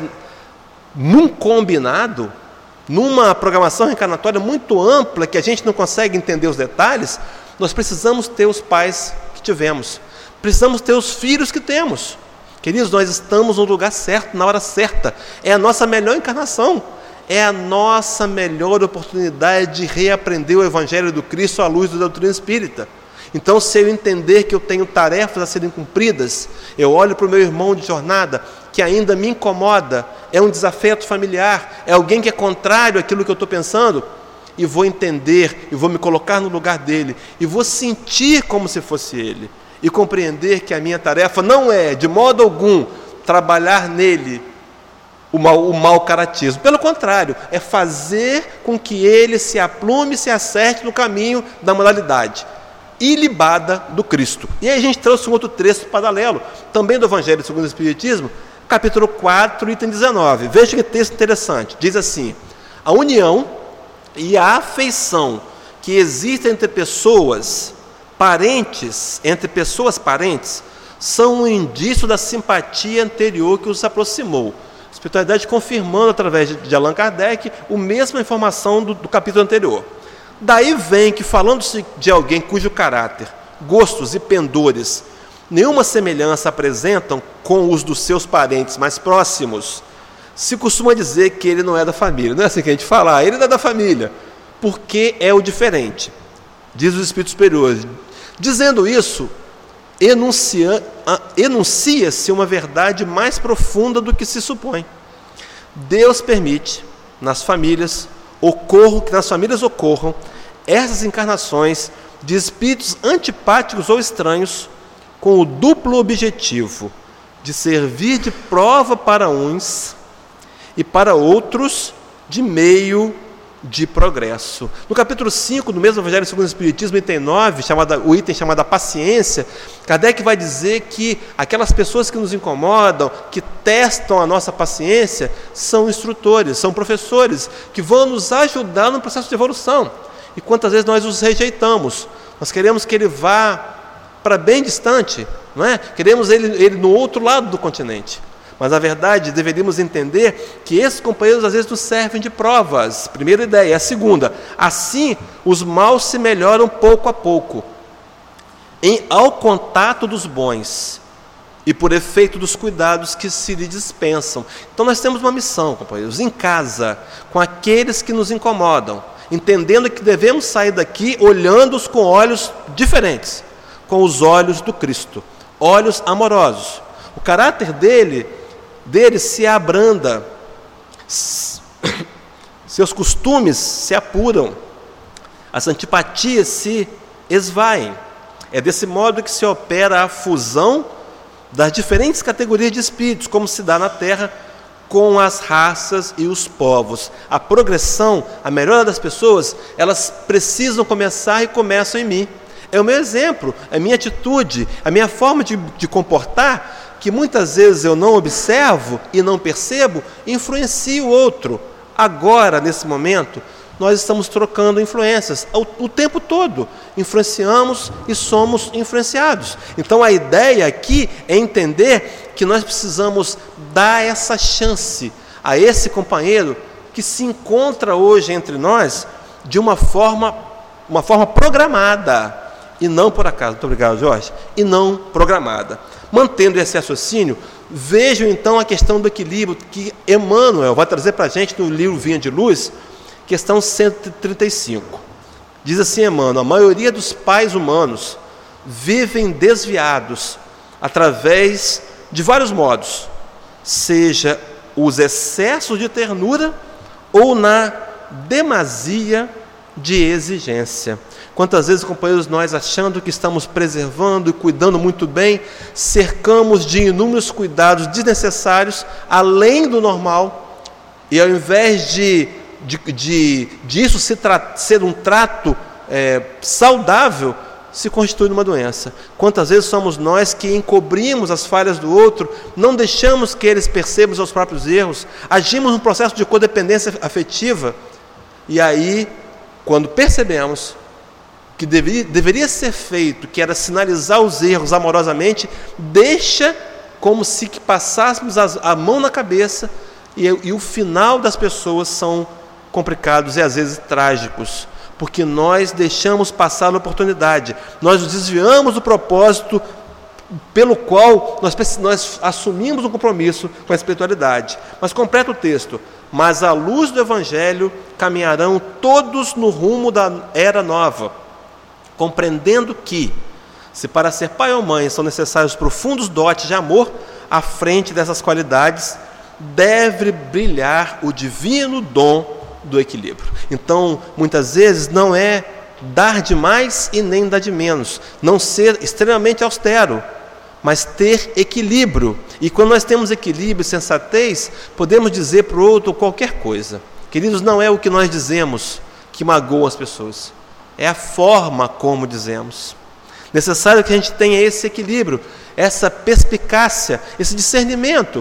num combinado, numa programação reencarnatória muito ampla, que a gente não consegue entender os detalhes, nós precisamos ter os pais que tivemos. Precisamos ter os filhos que temos. Queridos, nós estamos no lugar certo, na hora certa. É a nossa melhor encarnação. É a nossa melhor oportunidade de reaprender o Evangelho do Cristo à luz da doutrina espírita. Então, se eu entender que eu tenho tarefas a serem cumpridas, eu olho para o meu irmão de jornada, que ainda me incomoda, é um desafeto familiar, é alguém que é contrário àquilo que eu estou pensando, e vou entender, e vou me colocar no lugar dele, e vou sentir como se fosse ele. E compreender que a minha tarefa não é, de modo algum, trabalhar nele o mau, o mau caratismo. Pelo contrário, é fazer com que ele se aplume, se acerte no caminho da moralidade ilibada do Cristo. E aí a gente trouxe um outro trecho paralelo, também do Evangelho segundo o Espiritismo, capítulo quatro, item dezenove. Veja que texto interessante. Diz assim: a união e a afeição que existe entre pessoas parentes, entre pessoas parentes, são um indício da simpatia anterior que os aproximou. A espiritualidade confirmando, através de Allan Kardec, a mesma informação do, do capítulo anterior. Daí vem que, falando-se de alguém cujo caráter, gostos e pendores nenhuma semelhança apresentam com os dos seus parentes mais próximos, se costuma dizer que ele não é da família. Não é assim que a gente fala, ah, ele não é da família, porque é o diferente, diz os espíritos superiores. Dizendo isso, enuncia, enuncia-se uma verdade mais profunda do que se supõe. Deus permite nas famílias ocorram, que nas famílias ocorram essas encarnações de espíritos antipáticos ou estranhos, com o duplo objetivo de servir de prova para uns e para outros de meio de progresso. No capítulo cinco, do mesmo Evangelho segundo o Espiritismo, item nove, chamada, o item chamado a paciência, Kardec vai dizer que aquelas pessoas que nos incomodam, que testam a nossa paciência, são instrutores, são professores, que vão nos ajudar no processo de evolução. E quantas vezes nós os rejeitamos? Nós queremos que ele vá para bem distante, não é? Queremos ele, ele no outro lado do continente. Mas, na verdade, deveríamos entender que esses companheiros, às vezes, nos servem de provas. Primeira ideia. A segunda, assim, os maus se melhoram pouco a pouco, em, ao contato dos bons e por efeito dos cuidados que se lhe dispensam. Então, nós temos uma missão, companheiros, em casa, com aqueles que nos incomodam, entendendo que devemos sair daqui olhando-os com olhos diferentes, com os olhos do Cristo, olhos amorosos. O caráter dele, dele se abranda, seus costumes se apuram, as antipatias se esvaem. É desse modo que se opera a fusão das diferentes categorias de espíritos, como se dá na Terra com as raças e os povos. A progressão, a melhora das pessoas, elas precisam começar e começam em mim. É o meu exemplo, a minha atitude, a minha forma de, de comportar, que muitas vezes eu não observo e não percebo, influencia o outro. Agora, nesse momento, nós estamos trocando influências o, o tempo todo. Influenciamos e somos influenciados. Então, a ideia aqui é entender que nós precisamos dar essa chance a esse companheiro que se encontra hoje entre nós de uma forma, uma forma programada. E não por acaso, muito obrigado, Jorge, e não programada. Mantendo esse raciocínio, vejam então a questão do equilíbrio que Emmanuel vai trazer para a gente no livro Vinha de Luz, questão cento e trinta e cinco. Diz assim Emmanuel: a maioria dos pais humanos vivem desviados através de vários modos, seja os excessos de ternura ou na demasia de exigência. Quantas vezes, companheiros, nós achando que estamos preservando e cuidando muito bem, cercamos de inúmeros cuidados desnecessários, além do normal, e ao invés de, de, de, de isso se tra- ser um trato é, saudável, se constitui numa doença. Quantas vezes somos nós que encobrimos as falhas do outro, não deixamos que eles percebam os seus próprios erros, agimos num processo de codependência afetiva, e aí, quando percebemos que deveria, deveria ser feito, que era sinalizar os erros amorosamente, deixa como se que passássemos a, a mão na cabeça e, e o final das pessoas são complicados e às vezes trágicos, porque nós deixamos passar a oportunidade, nós nos desviamos do propósito pelo qual nós, nós assumimos um compromisso com a espiritualidade. Mas completa o texto: mas à luz do Evangelho caminharão todos no rumo da era nova, compreendendo que, se para ser pai ou mãe são necessários profundos dotes de amor, à frente dessas qualidades deve brilhar o divino dom do equilíbrio. Então, muitas vezes não é dar de mais e nem dar de menos, não ser extremamente austero, mas ter equilíbrio. E quando nós temos equilíbrio e sensatez, podemos dizer para o outro qualquer coisa. Queridos, não é o que nós dizemos que magoa as pessoas, é a forma como dizemos. Necessário que a gente tenha esse equilíbrio, essa perspicácia, esse discernimento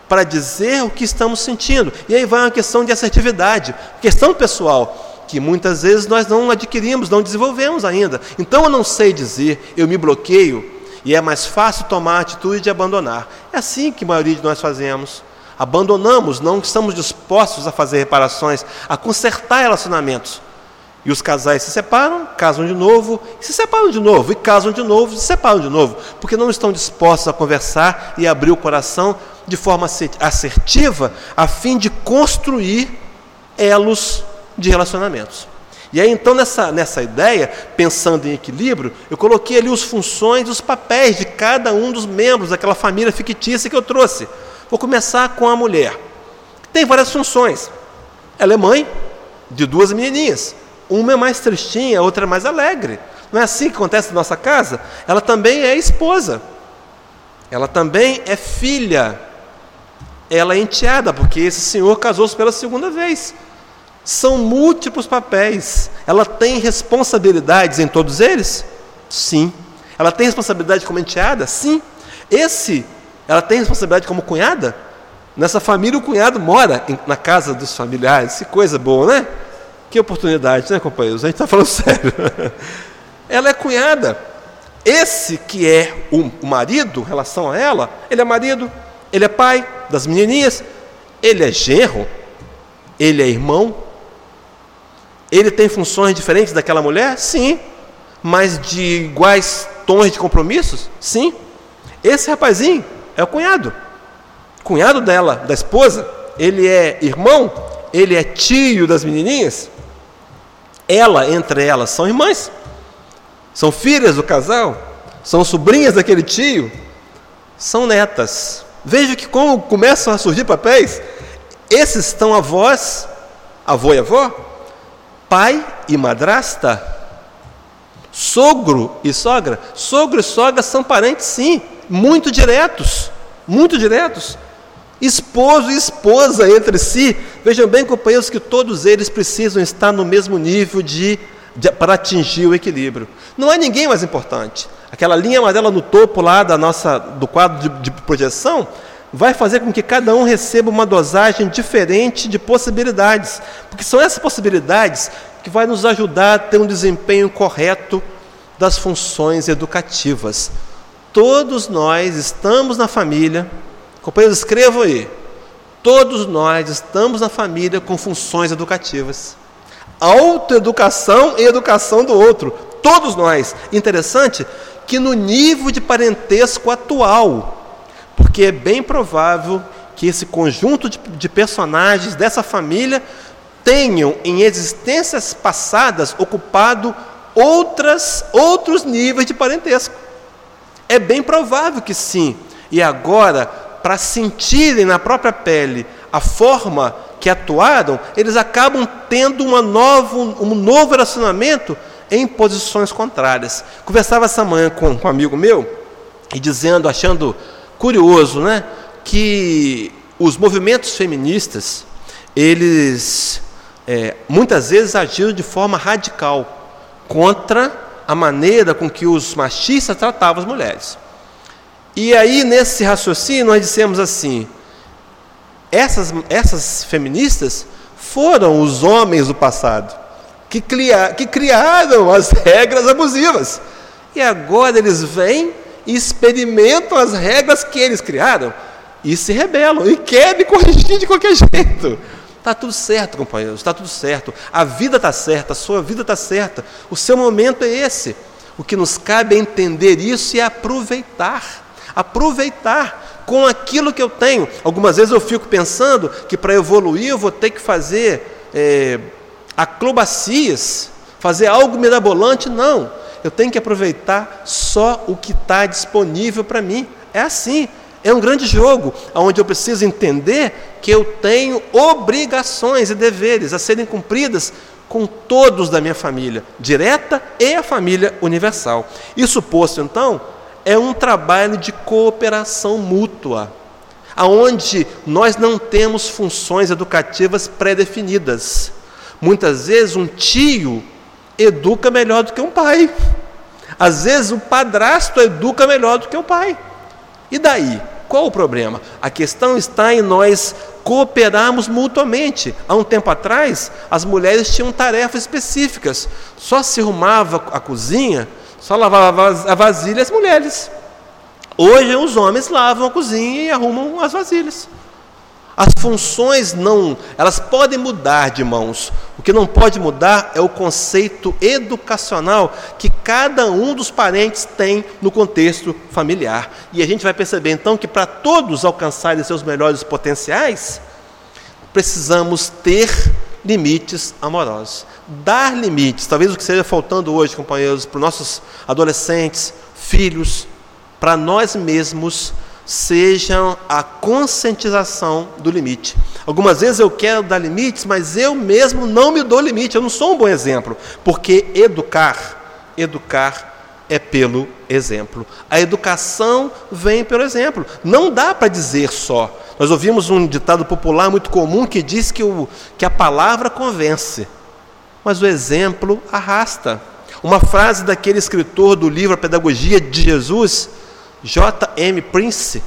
para dizer o que estamos sentindo. E aí vai uma questão de assertividade, questão pessoal, que muitas vezes nós não adquirimos, não desenvolvemos ainda. Então eu não sei dizer, eu me bloqueio, e é mais fácil tomar a atitude de abandonar. É assim que a maioria de nós fazemos. Abandonamos, não estamos dispostos a fazer reparações, a consertar relacionamentos. E os casais se separam, casam de novo, se separam de novo, e casam de novo, se separam de novo, porque não estão dispostos a conversar e abrir o coração de forma assertiva, a fim de construir elos de relacionamentos. E aí, então, nessa, nessa ideia, pensando em equilíbrio, eu coloquei ali as funções, os papéis de cada um dos membros daquela família fictícia que eu trouxe. Vou começar com a mulher. Tem várias funções. Ela é mãe de duas menininhas. Uma é mais tristinha, a outra é mais alegre. Não é assim que acontece na nossa casa? Ela também é esposa. Ela também é filha. Ela é enteada, porque esse senhor casou-se pela segunda vez. São múltiplos papéis. Ela tem responsabilidades em todos eles? Sim. Ela tem responsabilidade como enteada? Sim. Esse, ela tem responsabilidade como cunhada? Nessa família o cunhado mora em, na casa dos familiares. Que coisa boa, né? Que oportunidade, né, companheiros? A gente está falando sério. Ela é cunhada. Esse que é o, o marido, em relação a ela, ele é marido, ele é pai das menininhas, ele é genro, ele é irmão. Ele tem funções diferentes daquela mulher? Sim. Mas de iguais tons de compromissos? Sim. Esse rapazinho é o cunhado. Cunhado dela, da esposa. Ele é irmão, ele é tio das menininhas. Ela, entre elas, são irmãs. São filhas do casal. São sobrinhas daquele tio. São netas. Veja que como começam a surgir papéis. Esses estão avós, avô e avó, pai e madrasta, sogro e sogra. Sogro e sogra são parentes, sim, muito diretos, muito diretos. Esposo e esposa entre si. Vejam bem, companheiros, que todos eles precisam estar no mesmo nível de, de, para atingir o equilíbrio. Não há ninguém mais importante. Aquela linha amarela no topo lá da nossa, do quadro de, de projeção vai fazer com que cada um receba uma dosagem diferente de possibilidades, porque são essas possibilidades que vai nos ajudar a ter um desempenho correto das funções educativas. Todos nós estamos na família, companheiros, escrevam aí, todos nós estamos na família com funções educativas. Autoeducação e educação do outro, todos nós. Interessante que no nível de parentesco atual, porque é bem provável que esse conjunto de, de personagens dessa família tenham em existências passadas ocupado outras, outros níveis de parentesco. É bem provável que sim. E agora, para sentirem na própria pele a forma que atuaram, eles acabam tendo uma nova, um novo relacionamento em posições contrárias. Conversava essa manhã com, com um amigo meu, e dizendo, achando curioso, né, que os movimentos feministas, eles é, muitas vezes agiram de forma radical contra a maneira com que os machistas tratavam as mulheres. E aí, nesse raciocínio, nós dissemos assim, essas, essas feministas foram os homens do passado, que, cria, que criaram as regras abusivas. E agora eles vêm e experimentam as regras que eles criaram e se rebelam e querem corrigir de qualquer jeito. Está tudo certo, companheiros, está tudo certo. A vida está certa, a sua vida está certa. O seu momento é esse. O que nos cabe é entender isso e aproveitar. Aproveitar com aquilo que eu tenho. Algumas vezes eu fico pensando que para evoluir eu vou ter que fazer é, acrobacias, fazer algo mirabolante. Não, eu tenho que aproveitar só o que está disponível para mim. É assim. É um grande jogo, onde eu preciso entender que eu tenho obrigações e deveres a serem cumpridas com todos da minha família, direta e a família universal. Isso posto, então, é um trabalho de cooperação mútua, onde nós não temos funções educativas pré-definidas. Muitas vezes um tio educa melhor do que um pai. Às vezes o padrasto educa melhor do que o pai. E daí? Qual o problema? A questão está em nós cooperarmos mutuamente. Há um tempo atrás, as mulheres tinham tarefas específicas. Só se arrumava a cozinha, só lavava a vasilha as mulheres. Hoje os homens lavam a cozinha e arrumam as vasilhas. As funções não, elas podem mudar de mãos. O que não pode mudar é o conceito educacional que cada um dos parentes tem no contexto familiar. E a gente vai perceber então que para todos alcançarem seus melhores potenciais, precisamos ter limites amorosos. Dar limites, talvez o que esteja faltando hoje, companheiros, para os nossos adolescentes, filhos, para nós mesmos, sejam a conscientização do limite. Algumas vezes eu quero dar limites, mas eu mesmo não me dou limite, eu não sou um bom exemplo, porque educar, educar é pelo exemplo. A educação vem pelo exemplo. Não dá para dizer só. Nós ouvimos um ditado popular muito comum que diz que, o, que a palavra convence, mas o exemplo arrasta. Uma frase daquele escritor do livro A Pedagogia de Jesus, J M Prince,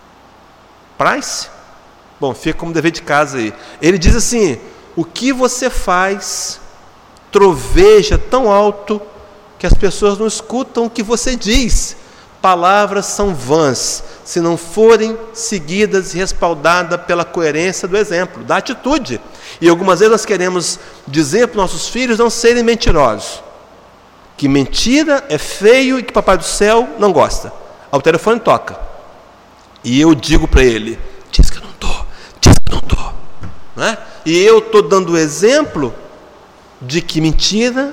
Price? Bom, fica como dever de casa aí. Ele diz assim: o que você faz troveja tão alto que as pessoas não escutam o que você diz. Palavras são vãs se não forem seguidas e respaldadas pela coerência do exemplo, da atitude. E algumas vezes nós queremos dizer para os nossos filhos não serem mentirosos, que mentira é feio e que Papai do Céu não gosta. O telefone toca e eu digo para ele: diz que eu não estou, diz que eu não estou, não é? E eu estou dando o exemplo de que mentira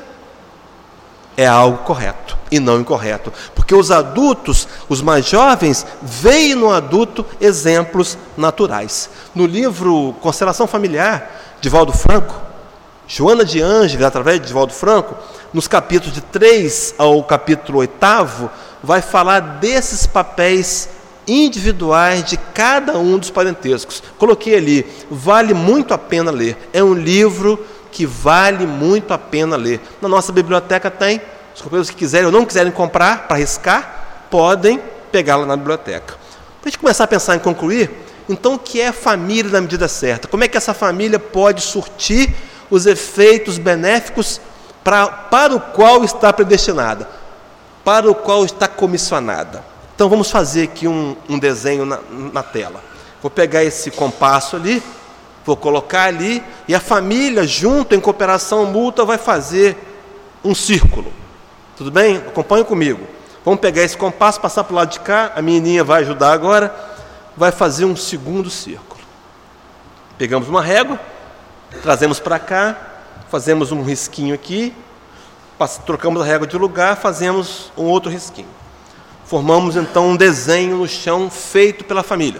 é algo correto e não incorreto, porque os adultos, os mais jovens, veem no adulto exemplos naturais. No livro Constelação Familiar, de Valdo Franco, Joana de Ângeles, através de Valdo Franco, nos capítulos de três ao capítulo oitavo, vai falar desses papéis individuais de cada um dos parentescos. Coloquei ali, vale muito a pena ler. É um livro que vale muito a pena ler. Na nossa biblioteca tem. Os companheiros que quiserem ou não quiserem comprar para arriscar, podem pegá-la na biblioteca. Para a gente começar a pensar em concluir, então o que é família na medida certa? Como é que essa família pode surtir os efeitos benéficos para, para o qual está predestinada? Para o qual está comissionada. Então vamos fazer aqui um, um desenho na, na tela. Vou pegar esse compasso ali, vou colocar ali, e a família, junto, em cooperação mútua, vai fazer um círculo. Tudo bem? Acompanhe comigo. Vamos pegar esse compasso, passar para o lado de cá, a menininha vai ajudar agora, vai fazer um segundo círculo. Pegamos uma régua, trazemos para cá, fazemos um risquinho aqui, trocamos a régua de lugar, fazemos um outro risquinho. Formamos então um desenho no chão feito pela família.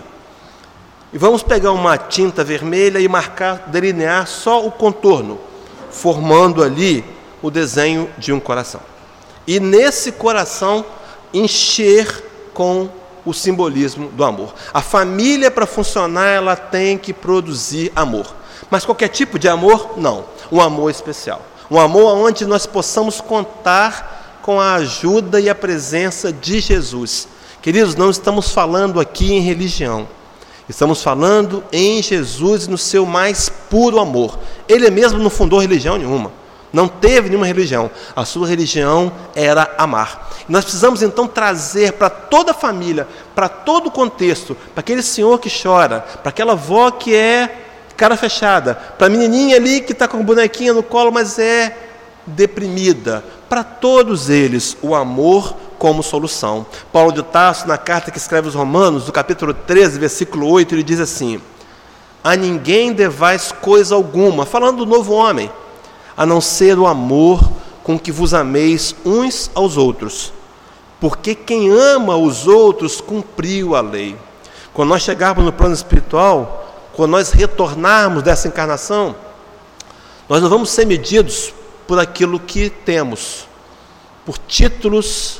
E vamos pegar uma tinta vermelha e marcar, delinear só o contorno, formando ali o desenho de um coração. E nesse coração encher com o simbolismo do amor. A família, para funcionar, ela tem que produzir amor. Mas qualquer tipo de amor? Não. Um amor especial. Um amor onde nós possamos contar com a ajuda e a presença de Jesus. Queridos, não estamos falando aqui em religião. Estamos falando em Jesus no seu mais puro amor. Ele mesmo não fundou religião nenhuma. Não teve nenhuma religião. A sua religião era amar. E nós precisamos então trazer para toda a família, para todo o contexto, para aquele senhor que chora, para aquela avó que é cara fechada, para a menininha ali que está com a bonequinha no colo, mas é deprimida. Para todos eles, o amor como solução. Paulo de Tarso, na carta que escreve aos Romanos, no capítulo treze, versículo oito, ele diz assim: a ninguém devais coisa alguma, falando do novo homem, a não ser o amor com que vos ameis uns aos outros, porque quem ama os outros cumpriu a lei. Quando nós chegarmos no plano espiritual, quando nós retornarmos dessa encarnação, nós não vamos ser medidos por aquilo que temos, por títulos,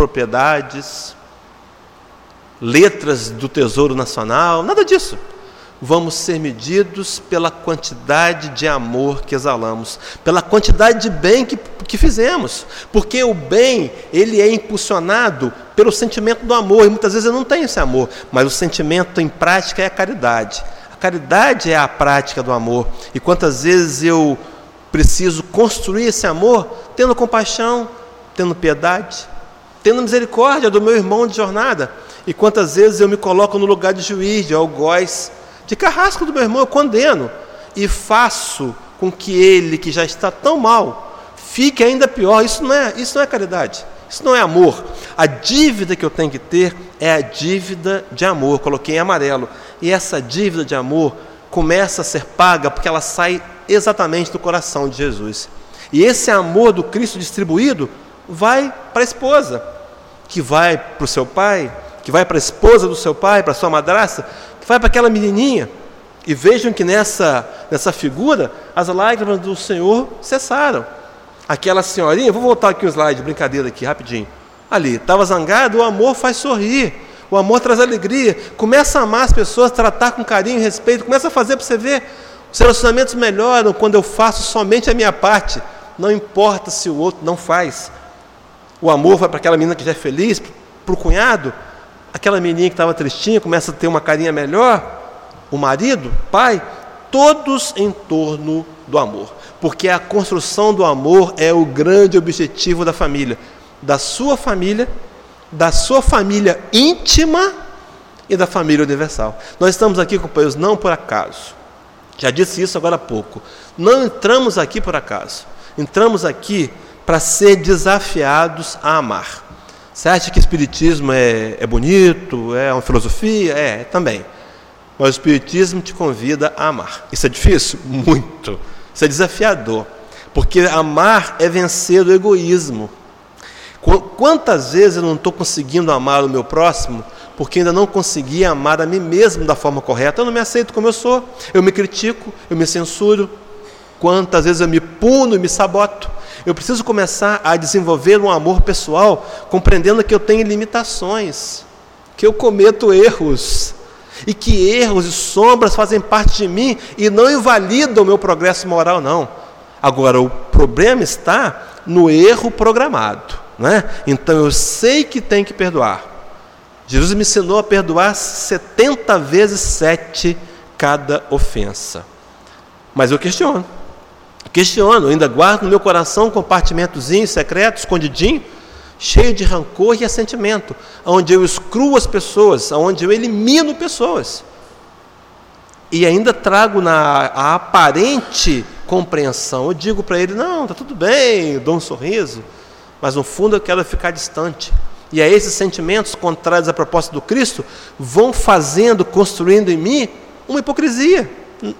propriedades, letras do Tesouro Nacional, nada disso. vamos ser medidos pela quantidade de amor que exalamos, pela quantidade de bem que, que fizemos, porque o bem, ele é impulsionado pelo sentimento do amor, e muitas vezes eu não tenho esse amor, mas o sentimento em prática é a caridade. A caridade é a prática do amor, e quantas vezes eu preciso construir esse amor tendo compaixão, tendo piedade, tendo misericórdia do meu irmão de jornada, e quantas vezes eu me coloco no lugar de juiz, de algoz, de carrasco do meu irmão, eu condeno e faço com que ele, que já está tão mal, fique ainda pior. Isso não é, isso não é caridade, isso não é amor. A dívida que eu tenho que ter é a dívida de amor, eu coloquei em amarelo, e essa dívida de amor começa a ser paga porque ela sai exatamente do coração de Jesus, e esse amor do Cristo distribuído vai para a esposa, que vai para o seu pai, que vai para a esposa do seu pai, para a sua madrasta, vai para aquela menininha, e vejam que nessa, nessa figura, as lágrimas do Senhor cessaram. Aquela senhorinha, vou voltar aqui o slide, brincadeira aqui, rapidinho. Ali, estava zangado, o amor faz sorrir, o amor traz alegria, começa a amar as pessoas, tratar com carinho e respeito, começa a fazer para você ver, os relacionamentos melhoram quando eu faço somente a minha parte, não importa se o outro não faz. O amor vai para aquela menina que já é feliz, para o cunhado, aquela menininha que estava tristinha, começa a ter uma carinha melhor, o marido, pai, todos em torno do amor, porque a construção do amor é o grande objetivo da família, da sua família, da sua família íntima e da família universal. Nós estamos aqui, companheiros, não por acaso, já disse isso agora há pouco, não entramos aqui por acaso, entramos aqui para ser desafiados a amar. Você acha que o Espiritismo é, é bonito, é uma filosofia? É, é também. Mas o Espiritismo te convida a amar. Isso é difícil? Muito. Isso é desafiador. Porque amar é vencer o egoísmo. Quantas vezes eu não estou conseguindo amar o meu próximo porque ainda não consegui amar a mim mesmo da forma correta? Eu não me aceito como eu sou. Eu me critico, eu me censuro. Quantas vezes eu me puno e me saboto? Eu preciso começar a desenvolver um amor pessoal, compreendendo que eu tenho limitações, que eu cometo erros, e que erros e sombras fazem parte de mim e não invalidam o meu progresso moral, não. Agora, o problema está no erro programado, né? Então, eu sei que tem que perdoar. Jesus me ensinou a perdoar setenta vezes sete cada ofensa. Mas eu questiono. Questiono, ainda guardo no meu coração um compartimentozinho secreto, escondidinho, cheio de rancor e ressentimento, onde eu excluo as pessoas, onde eu elimino pessoas. E ainda trago na a aparente compreensão. Eu digo para ele, não, está tudo bem, eu dou um sorriso, mas no fundo eu quero ficar distante. E aí esses sentimentos contrários à proposta do Cristo vão fazendo, construindo em mim uma hipocrisia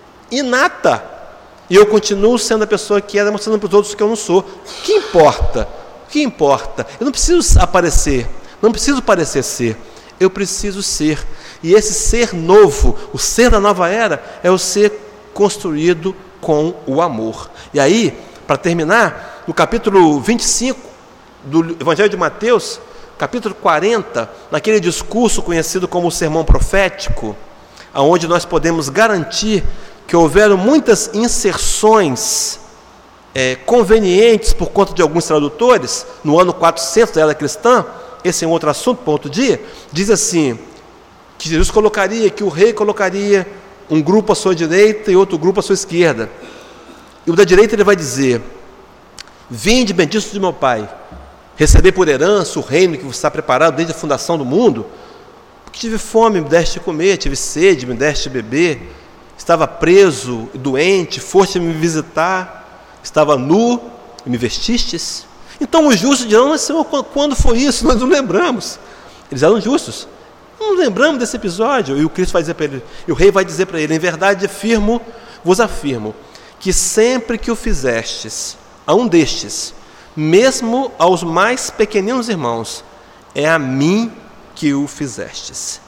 inata. E eu continuo sendo a pessoa que era, mostrando para os outros que eu não sou. O que importa? O que importa? Eu não preciso aparecer, não preciso parecer ser, eu preciso ser. E esse ser novo, o ser da nova era, é o ser construído com o amor. E aí, para terminar, no capítulo vinte e cinco do Evangelho de Mateus, capítulo quarenta, naquele discurso conhecido como o sermão profético, onde nós podemos garantir que houveram muitas inserções é, convenientes por conta de alguns tradutores, no ano quatrocentos da era cristã, esse é um outro assunto para outro dia, diz assim, que Jesus colocaria, que o rei colocaria um grupo à sua direita e outro grupo à sua esquerda. E o da direita ele vai dizer, vinde benditos de meu Pai, receber por herança o reino que vos está preparado desde a fundação do mundo, porque tive fome, me deste de comer, tive sede, me deste de beber, estava preso, doente, foste me visitar, estava nu e me vestistes. Então os justos dirão, mas Senhor, quando foi isso? Nós não lembramos. Eles eram justos. Não lembramos desse episódio. E o Cristo vai dizer para ele, e o rei vai dizer para ele, em verdade afirmo, vos afirmo, que sempre que o fizestes a um destes, mesmo aos mais pequeninos irmãos, é a mim que o fizestes.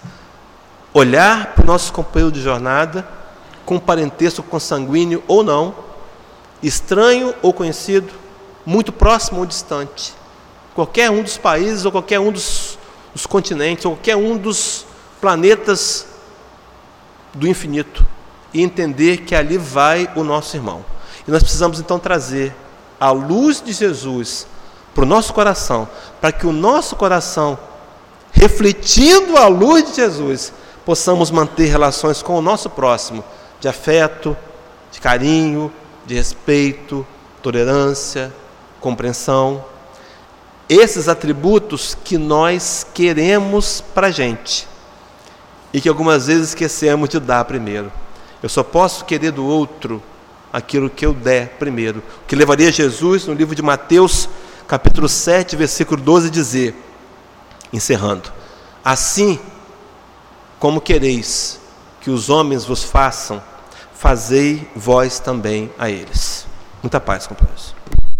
Olhar para o nosso companheiro de jornada, com parentesco consanguíneo ou não, estranho ou conhecido, muito próximo ou distante, qualquer um dos países ou qualquer um dos, dos continentes, ou qualquer um dos planetas do infinito e entender que ali vai o nosso irmão. E nós precisamos então trazer a luz de Jesus para o nosso coração, para que o nosso coração, refletindo a luz de Jesus, possamos manter relações com o nosso próximo, de afeto, de carinho, de respeito, tolerância, compreensão. Esses atributos que nós queremos para a gente e que algumas vezes esquecemos de dar primeiro. Eu só posso querer do outro aquilo que eu der primeiro. O que levaria Jesus, no livro de Mateus, capítulo sete, versículo doze, dizer, encerrando: assim como quereis que os homens vos façam, fazei vós também a eles. Muita paz, companheiros.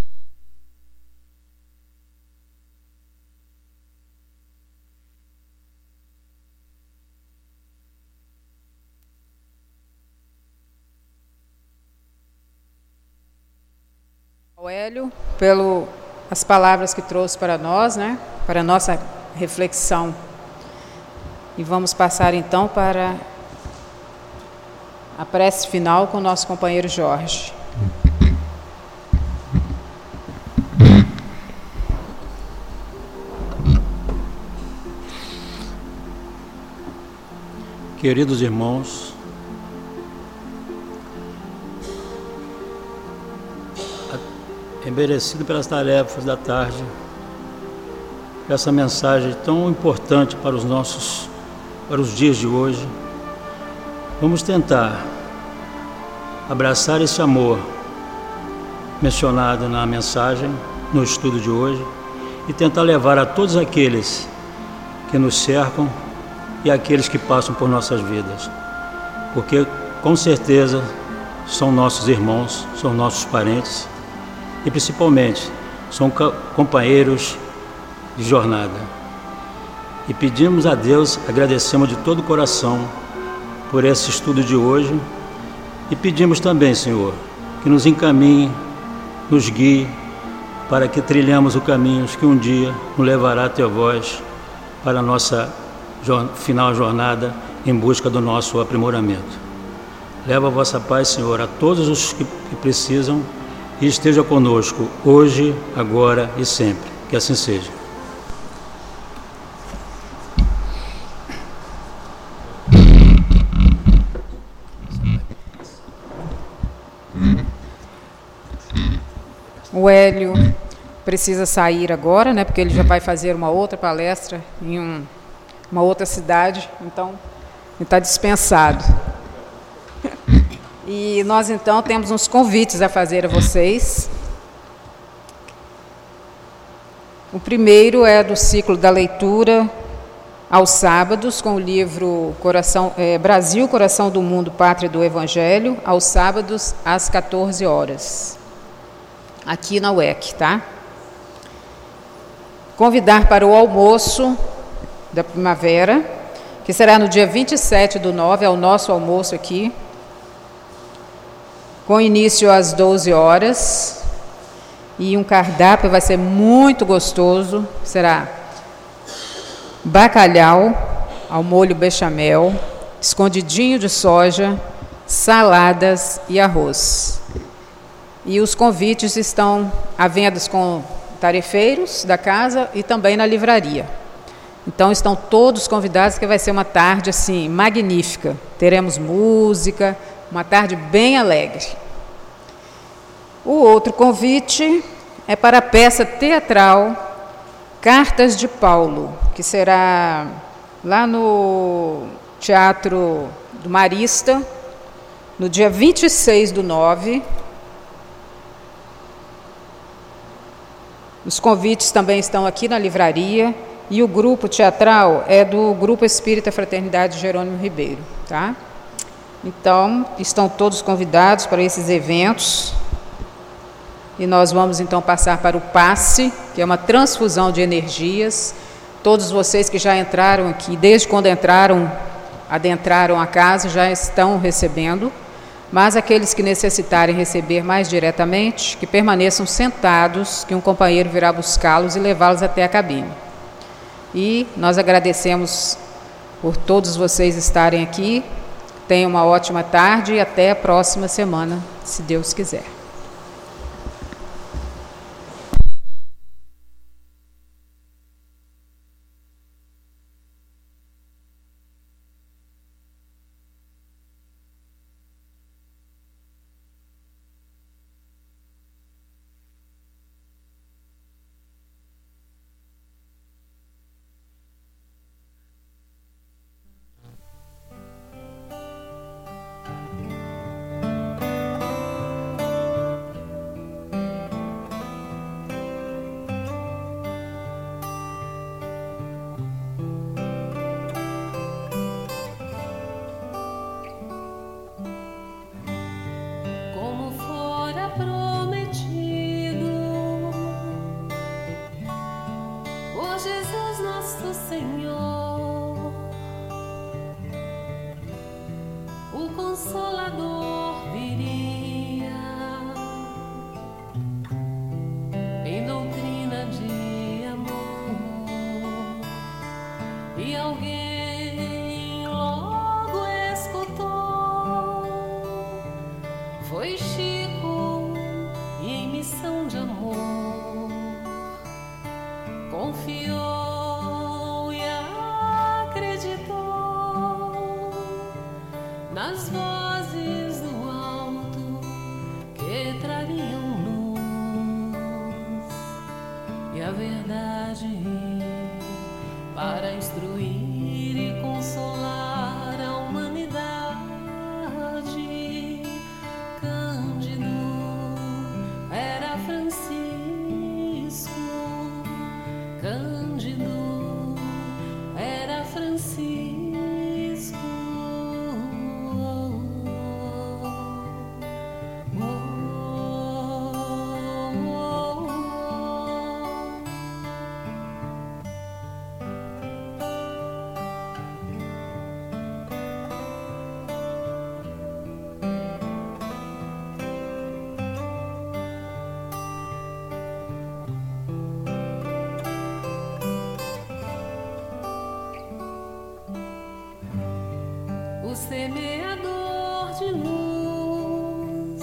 Hélio, pelas palavras que trouxe para nós, né, para a nossa reflexão. E vamos passar então para a prece final com o nosso companheiro Jorge. Queridos irmãos, embelecido pelas tarefas da tarde, essa mensagem tão importante para os nossos, para os dias de hoje, vamos tentar abraçar esse amor mencionado na mensagem, no estudo de hoje, e tentar levar a todos aqueles que nos cercam e aqueles que passam por nossas vidas, porque com certeza são nossos irmãos, são nossos parentes e principalmente são companheiros de jornada. E pedimos a Deus, agradecemos de todo o coração por esse estudo de hoje e pedimos também, Senhor, que nos encaminhe, nos guie para que trilhemos o caminho que um dia nos levará até vós para a nossa final jornada em busca do nosso aprimoramento. Leva a vossa paz, Senhor, a todos os que precisam e esteja conosco hoje, agora e sempre. Que assim seja. O Hélio precisa sair agora, né, porque ele já vai fazer uma outra palestra em um, uma outra cidade, então ele está dispensado. E nós então temos uns convites a fazer a vocês. O primeiro é do ciclo da leitura aos sábados, com o livro Coração, é, Brasil, Coração do Mundo, Pátria do Evangelho, aos sábados às quatorze horas, aqui na U E C, tá? Convidar para o almoço da primavera, que será no dia vinte e sete do nove, é o nosso almoço aqui, com início às doze horas, e um cardápio vai ser muito gostoso, será bacalhau ao molho bechamel, escondidinho de soja, saladas e arroz. E os convites estão à venda com tarefeiros da casa e também na livraria. Então estão todos convidados, que vai ser uma tarde assim magnífica. Teremos música, uma tarde bem alegre. O outro convite é para a peça teatral Cartas de Paulo, que será lá no Teatro do Marista, no dia vinte e seis do nove. Os convites também estão aqui na livraria, e o grupo teatral é do Grupo Espírita Fraternidade Jerônimo Ribeiro, tá? Então, estão todos convidados para esses eventos. E nós vamos então passar para o passe, que é uma transfusão de energias. Todos vocês que já entraram aqui, desde quando entraram, adentraram a casa, já estão recebendo. Mas aqueles que necessitarem receber mais diretamente, que permaneçam sentados, que um companheiro virá buscá-los e levá-los até a cabine. E nós agradecemos por todos vocês estarem aqui, Tenha uma ótima tarde e até a próxima semana, se Deus quiser. O semeador de luz,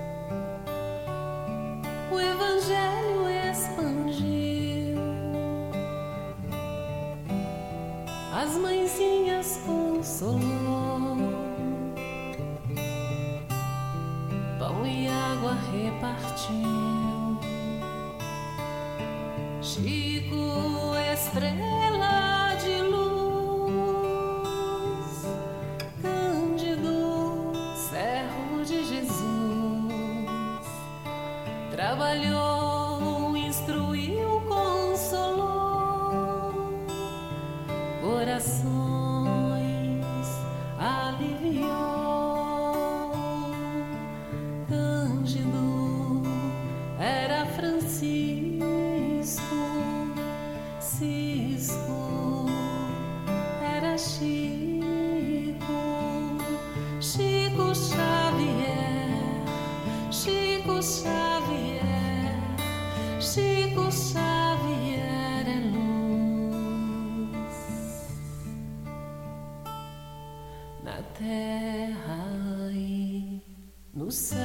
o Evangelho expandiu, as mãezinhas consolou, pão e água repartiu. Chico, estrela de luz, trabalhou, instruiu, consolou, corações aliviou. Cândido era Francisco, Cisco era Chico, Chico Xavier, Chico Xavier. Chico Xavier é luz na terra e no céu.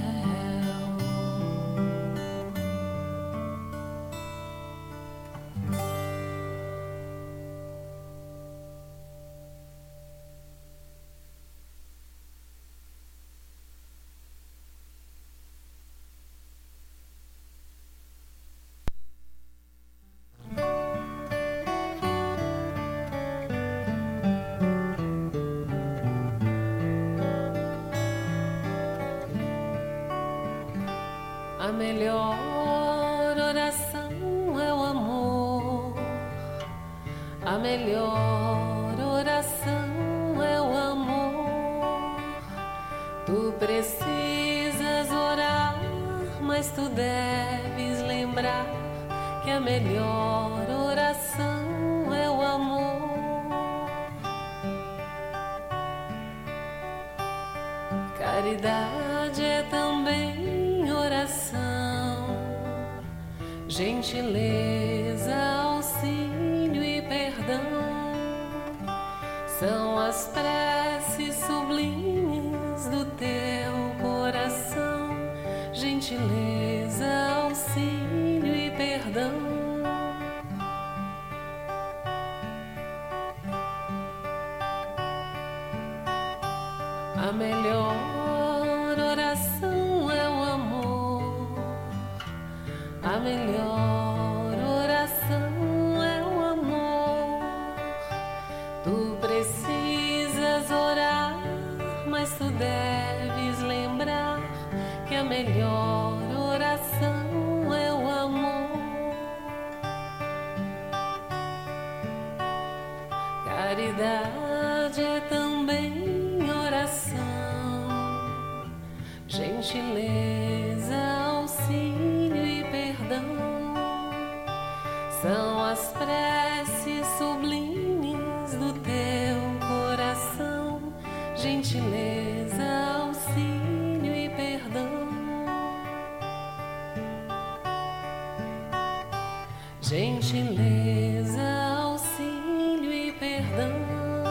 A melhor oração é o amor. A melhor oração é o amor. Tu precisas orar, mas tu deves lembrar que a melhor oração é o amor. Caridade é também oração, gentileza, auxílio e perdão. São as preces sublimes do teu coração, gentileza, auxílio e perdão. A melhor oração é o amor, a melhor oração é o amor. Tu precisas orar, mas tu deves lembrar que a melhor oração é o amor. Caridade é também oração, gentileza, auxílio e perdão. São as preces sublimes do teu coração, gentileza, auxílio e perdão. Gentileza, auxílio e perdão.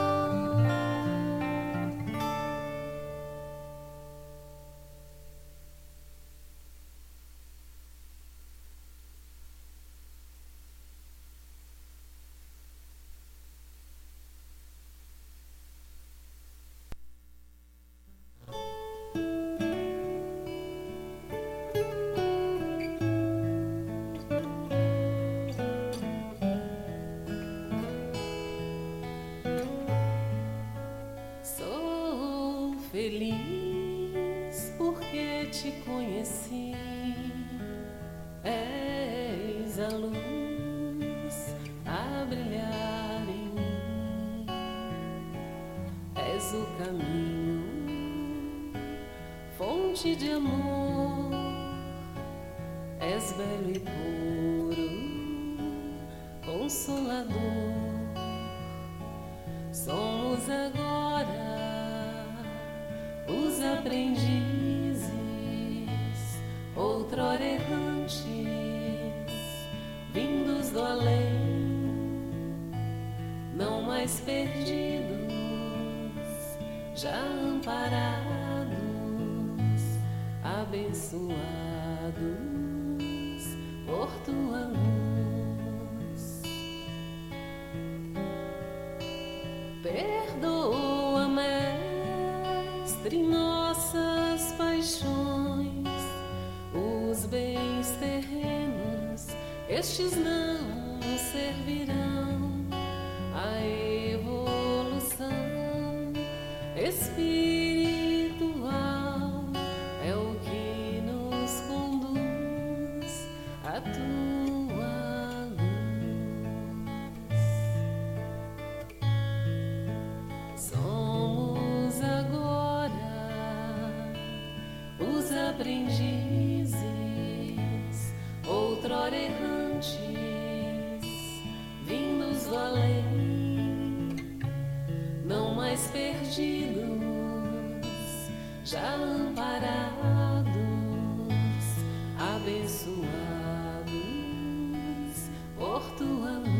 Feliz porque te conheci, és a luz a brilhar em mim, és o caminho, fonte de amor, és belo e puro, consolador. Somos agora os aprendizes, outrora errantes, vindos do além, não mais perdidos, já amparados, abençoados por tua luz. Perdoa, Mestre, nossas paixões, os bens terrenos, estes não nos servirão. A evolução espiritual é o que nos conduz a tua luz. Somos agora os aprendizes, outrora errantes, vindos do além, não mais perdidos, já amparados, abençoados por tua luz.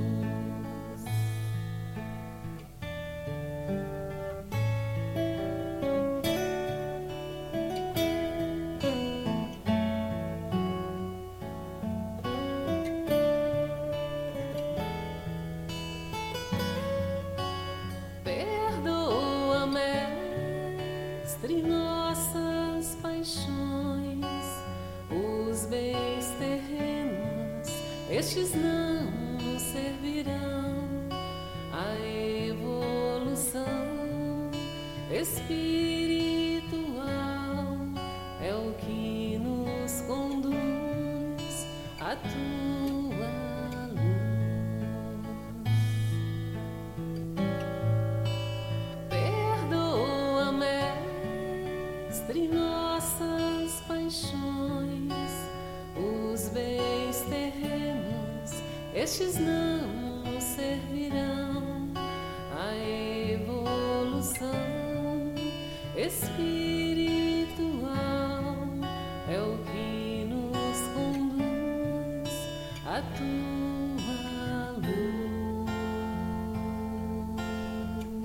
Perdoa, Mestre, nossas paixões, os bens terrenos, estes não nos servirão. A evolução espiritual é o que nos conduz a tua luz. Perdoa, Mestre, nossas paixões, os bens terrenos, estes não nos servirão. A evolução espiritual é o que nos conduz a tua luz.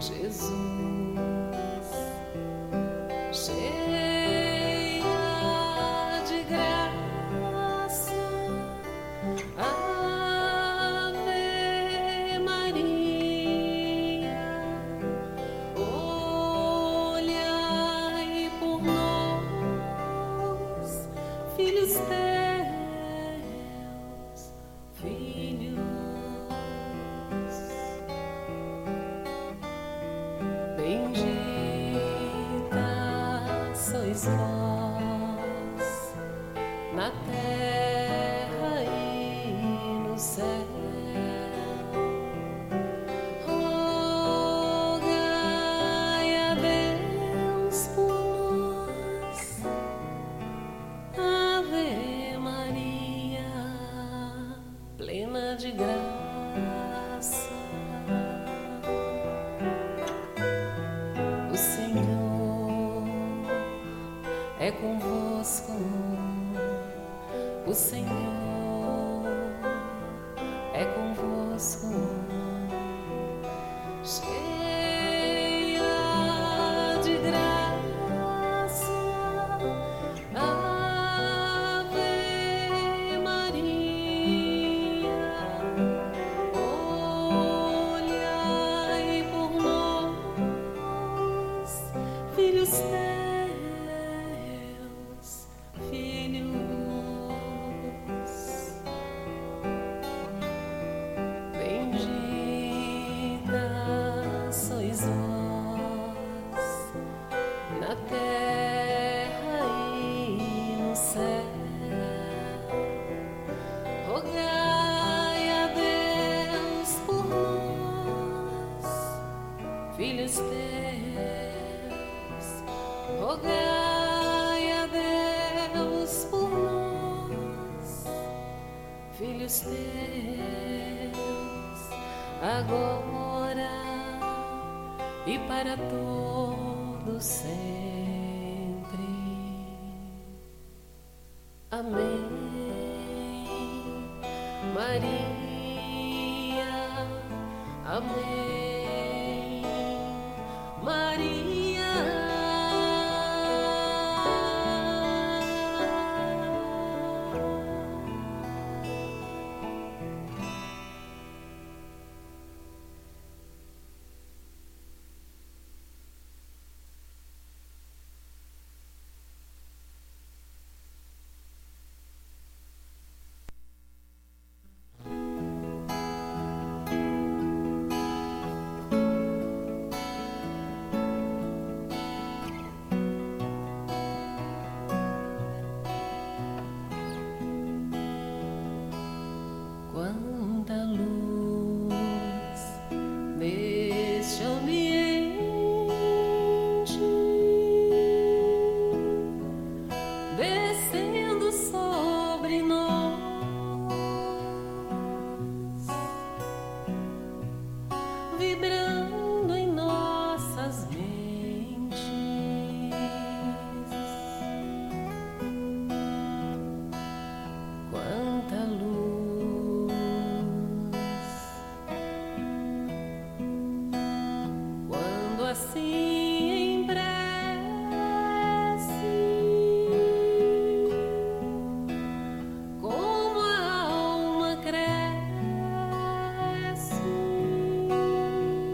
Como a alma cresce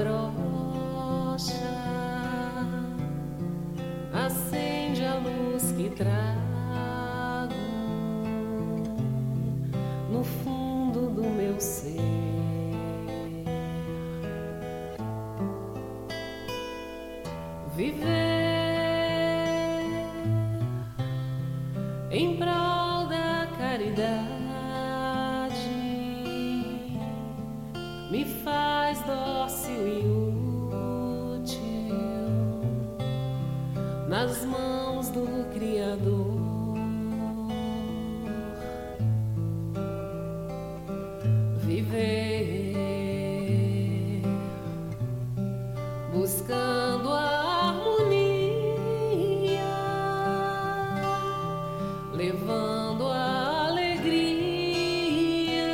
desabrocha, acende a luz que trago no fundo do meu ser. Viver em prol da caridade me faz dócil e útil nas mãos do Criador. Viver buscando a levando a alegria,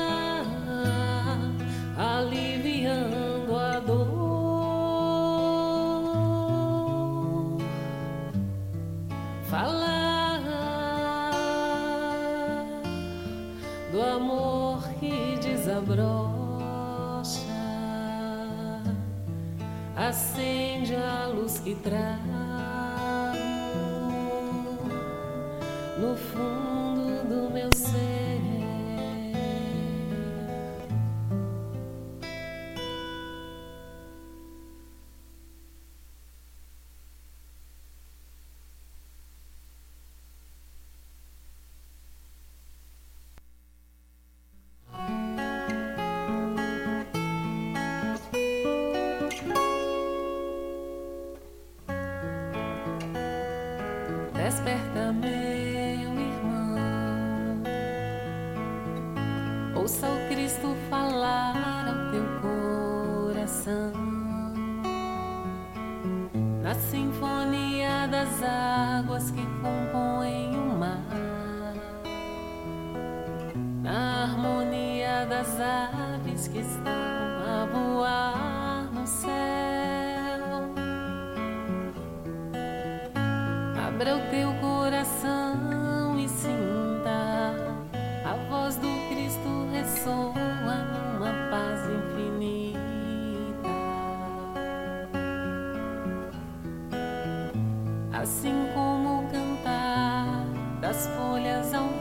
aliviando a dor. Falar do amor que desabrocha, acende a luz que trago no fundo do meu ser. Desperta-me, ouça o Cristo falar ao teu coração, na sinfonia das águas que compõem o mar, na harmonia das aves que estão a voar no céu. Abra o teu coração e sinta a voz do Cristo ressoa numa paz infinita. Assim como o cantar das folhas ao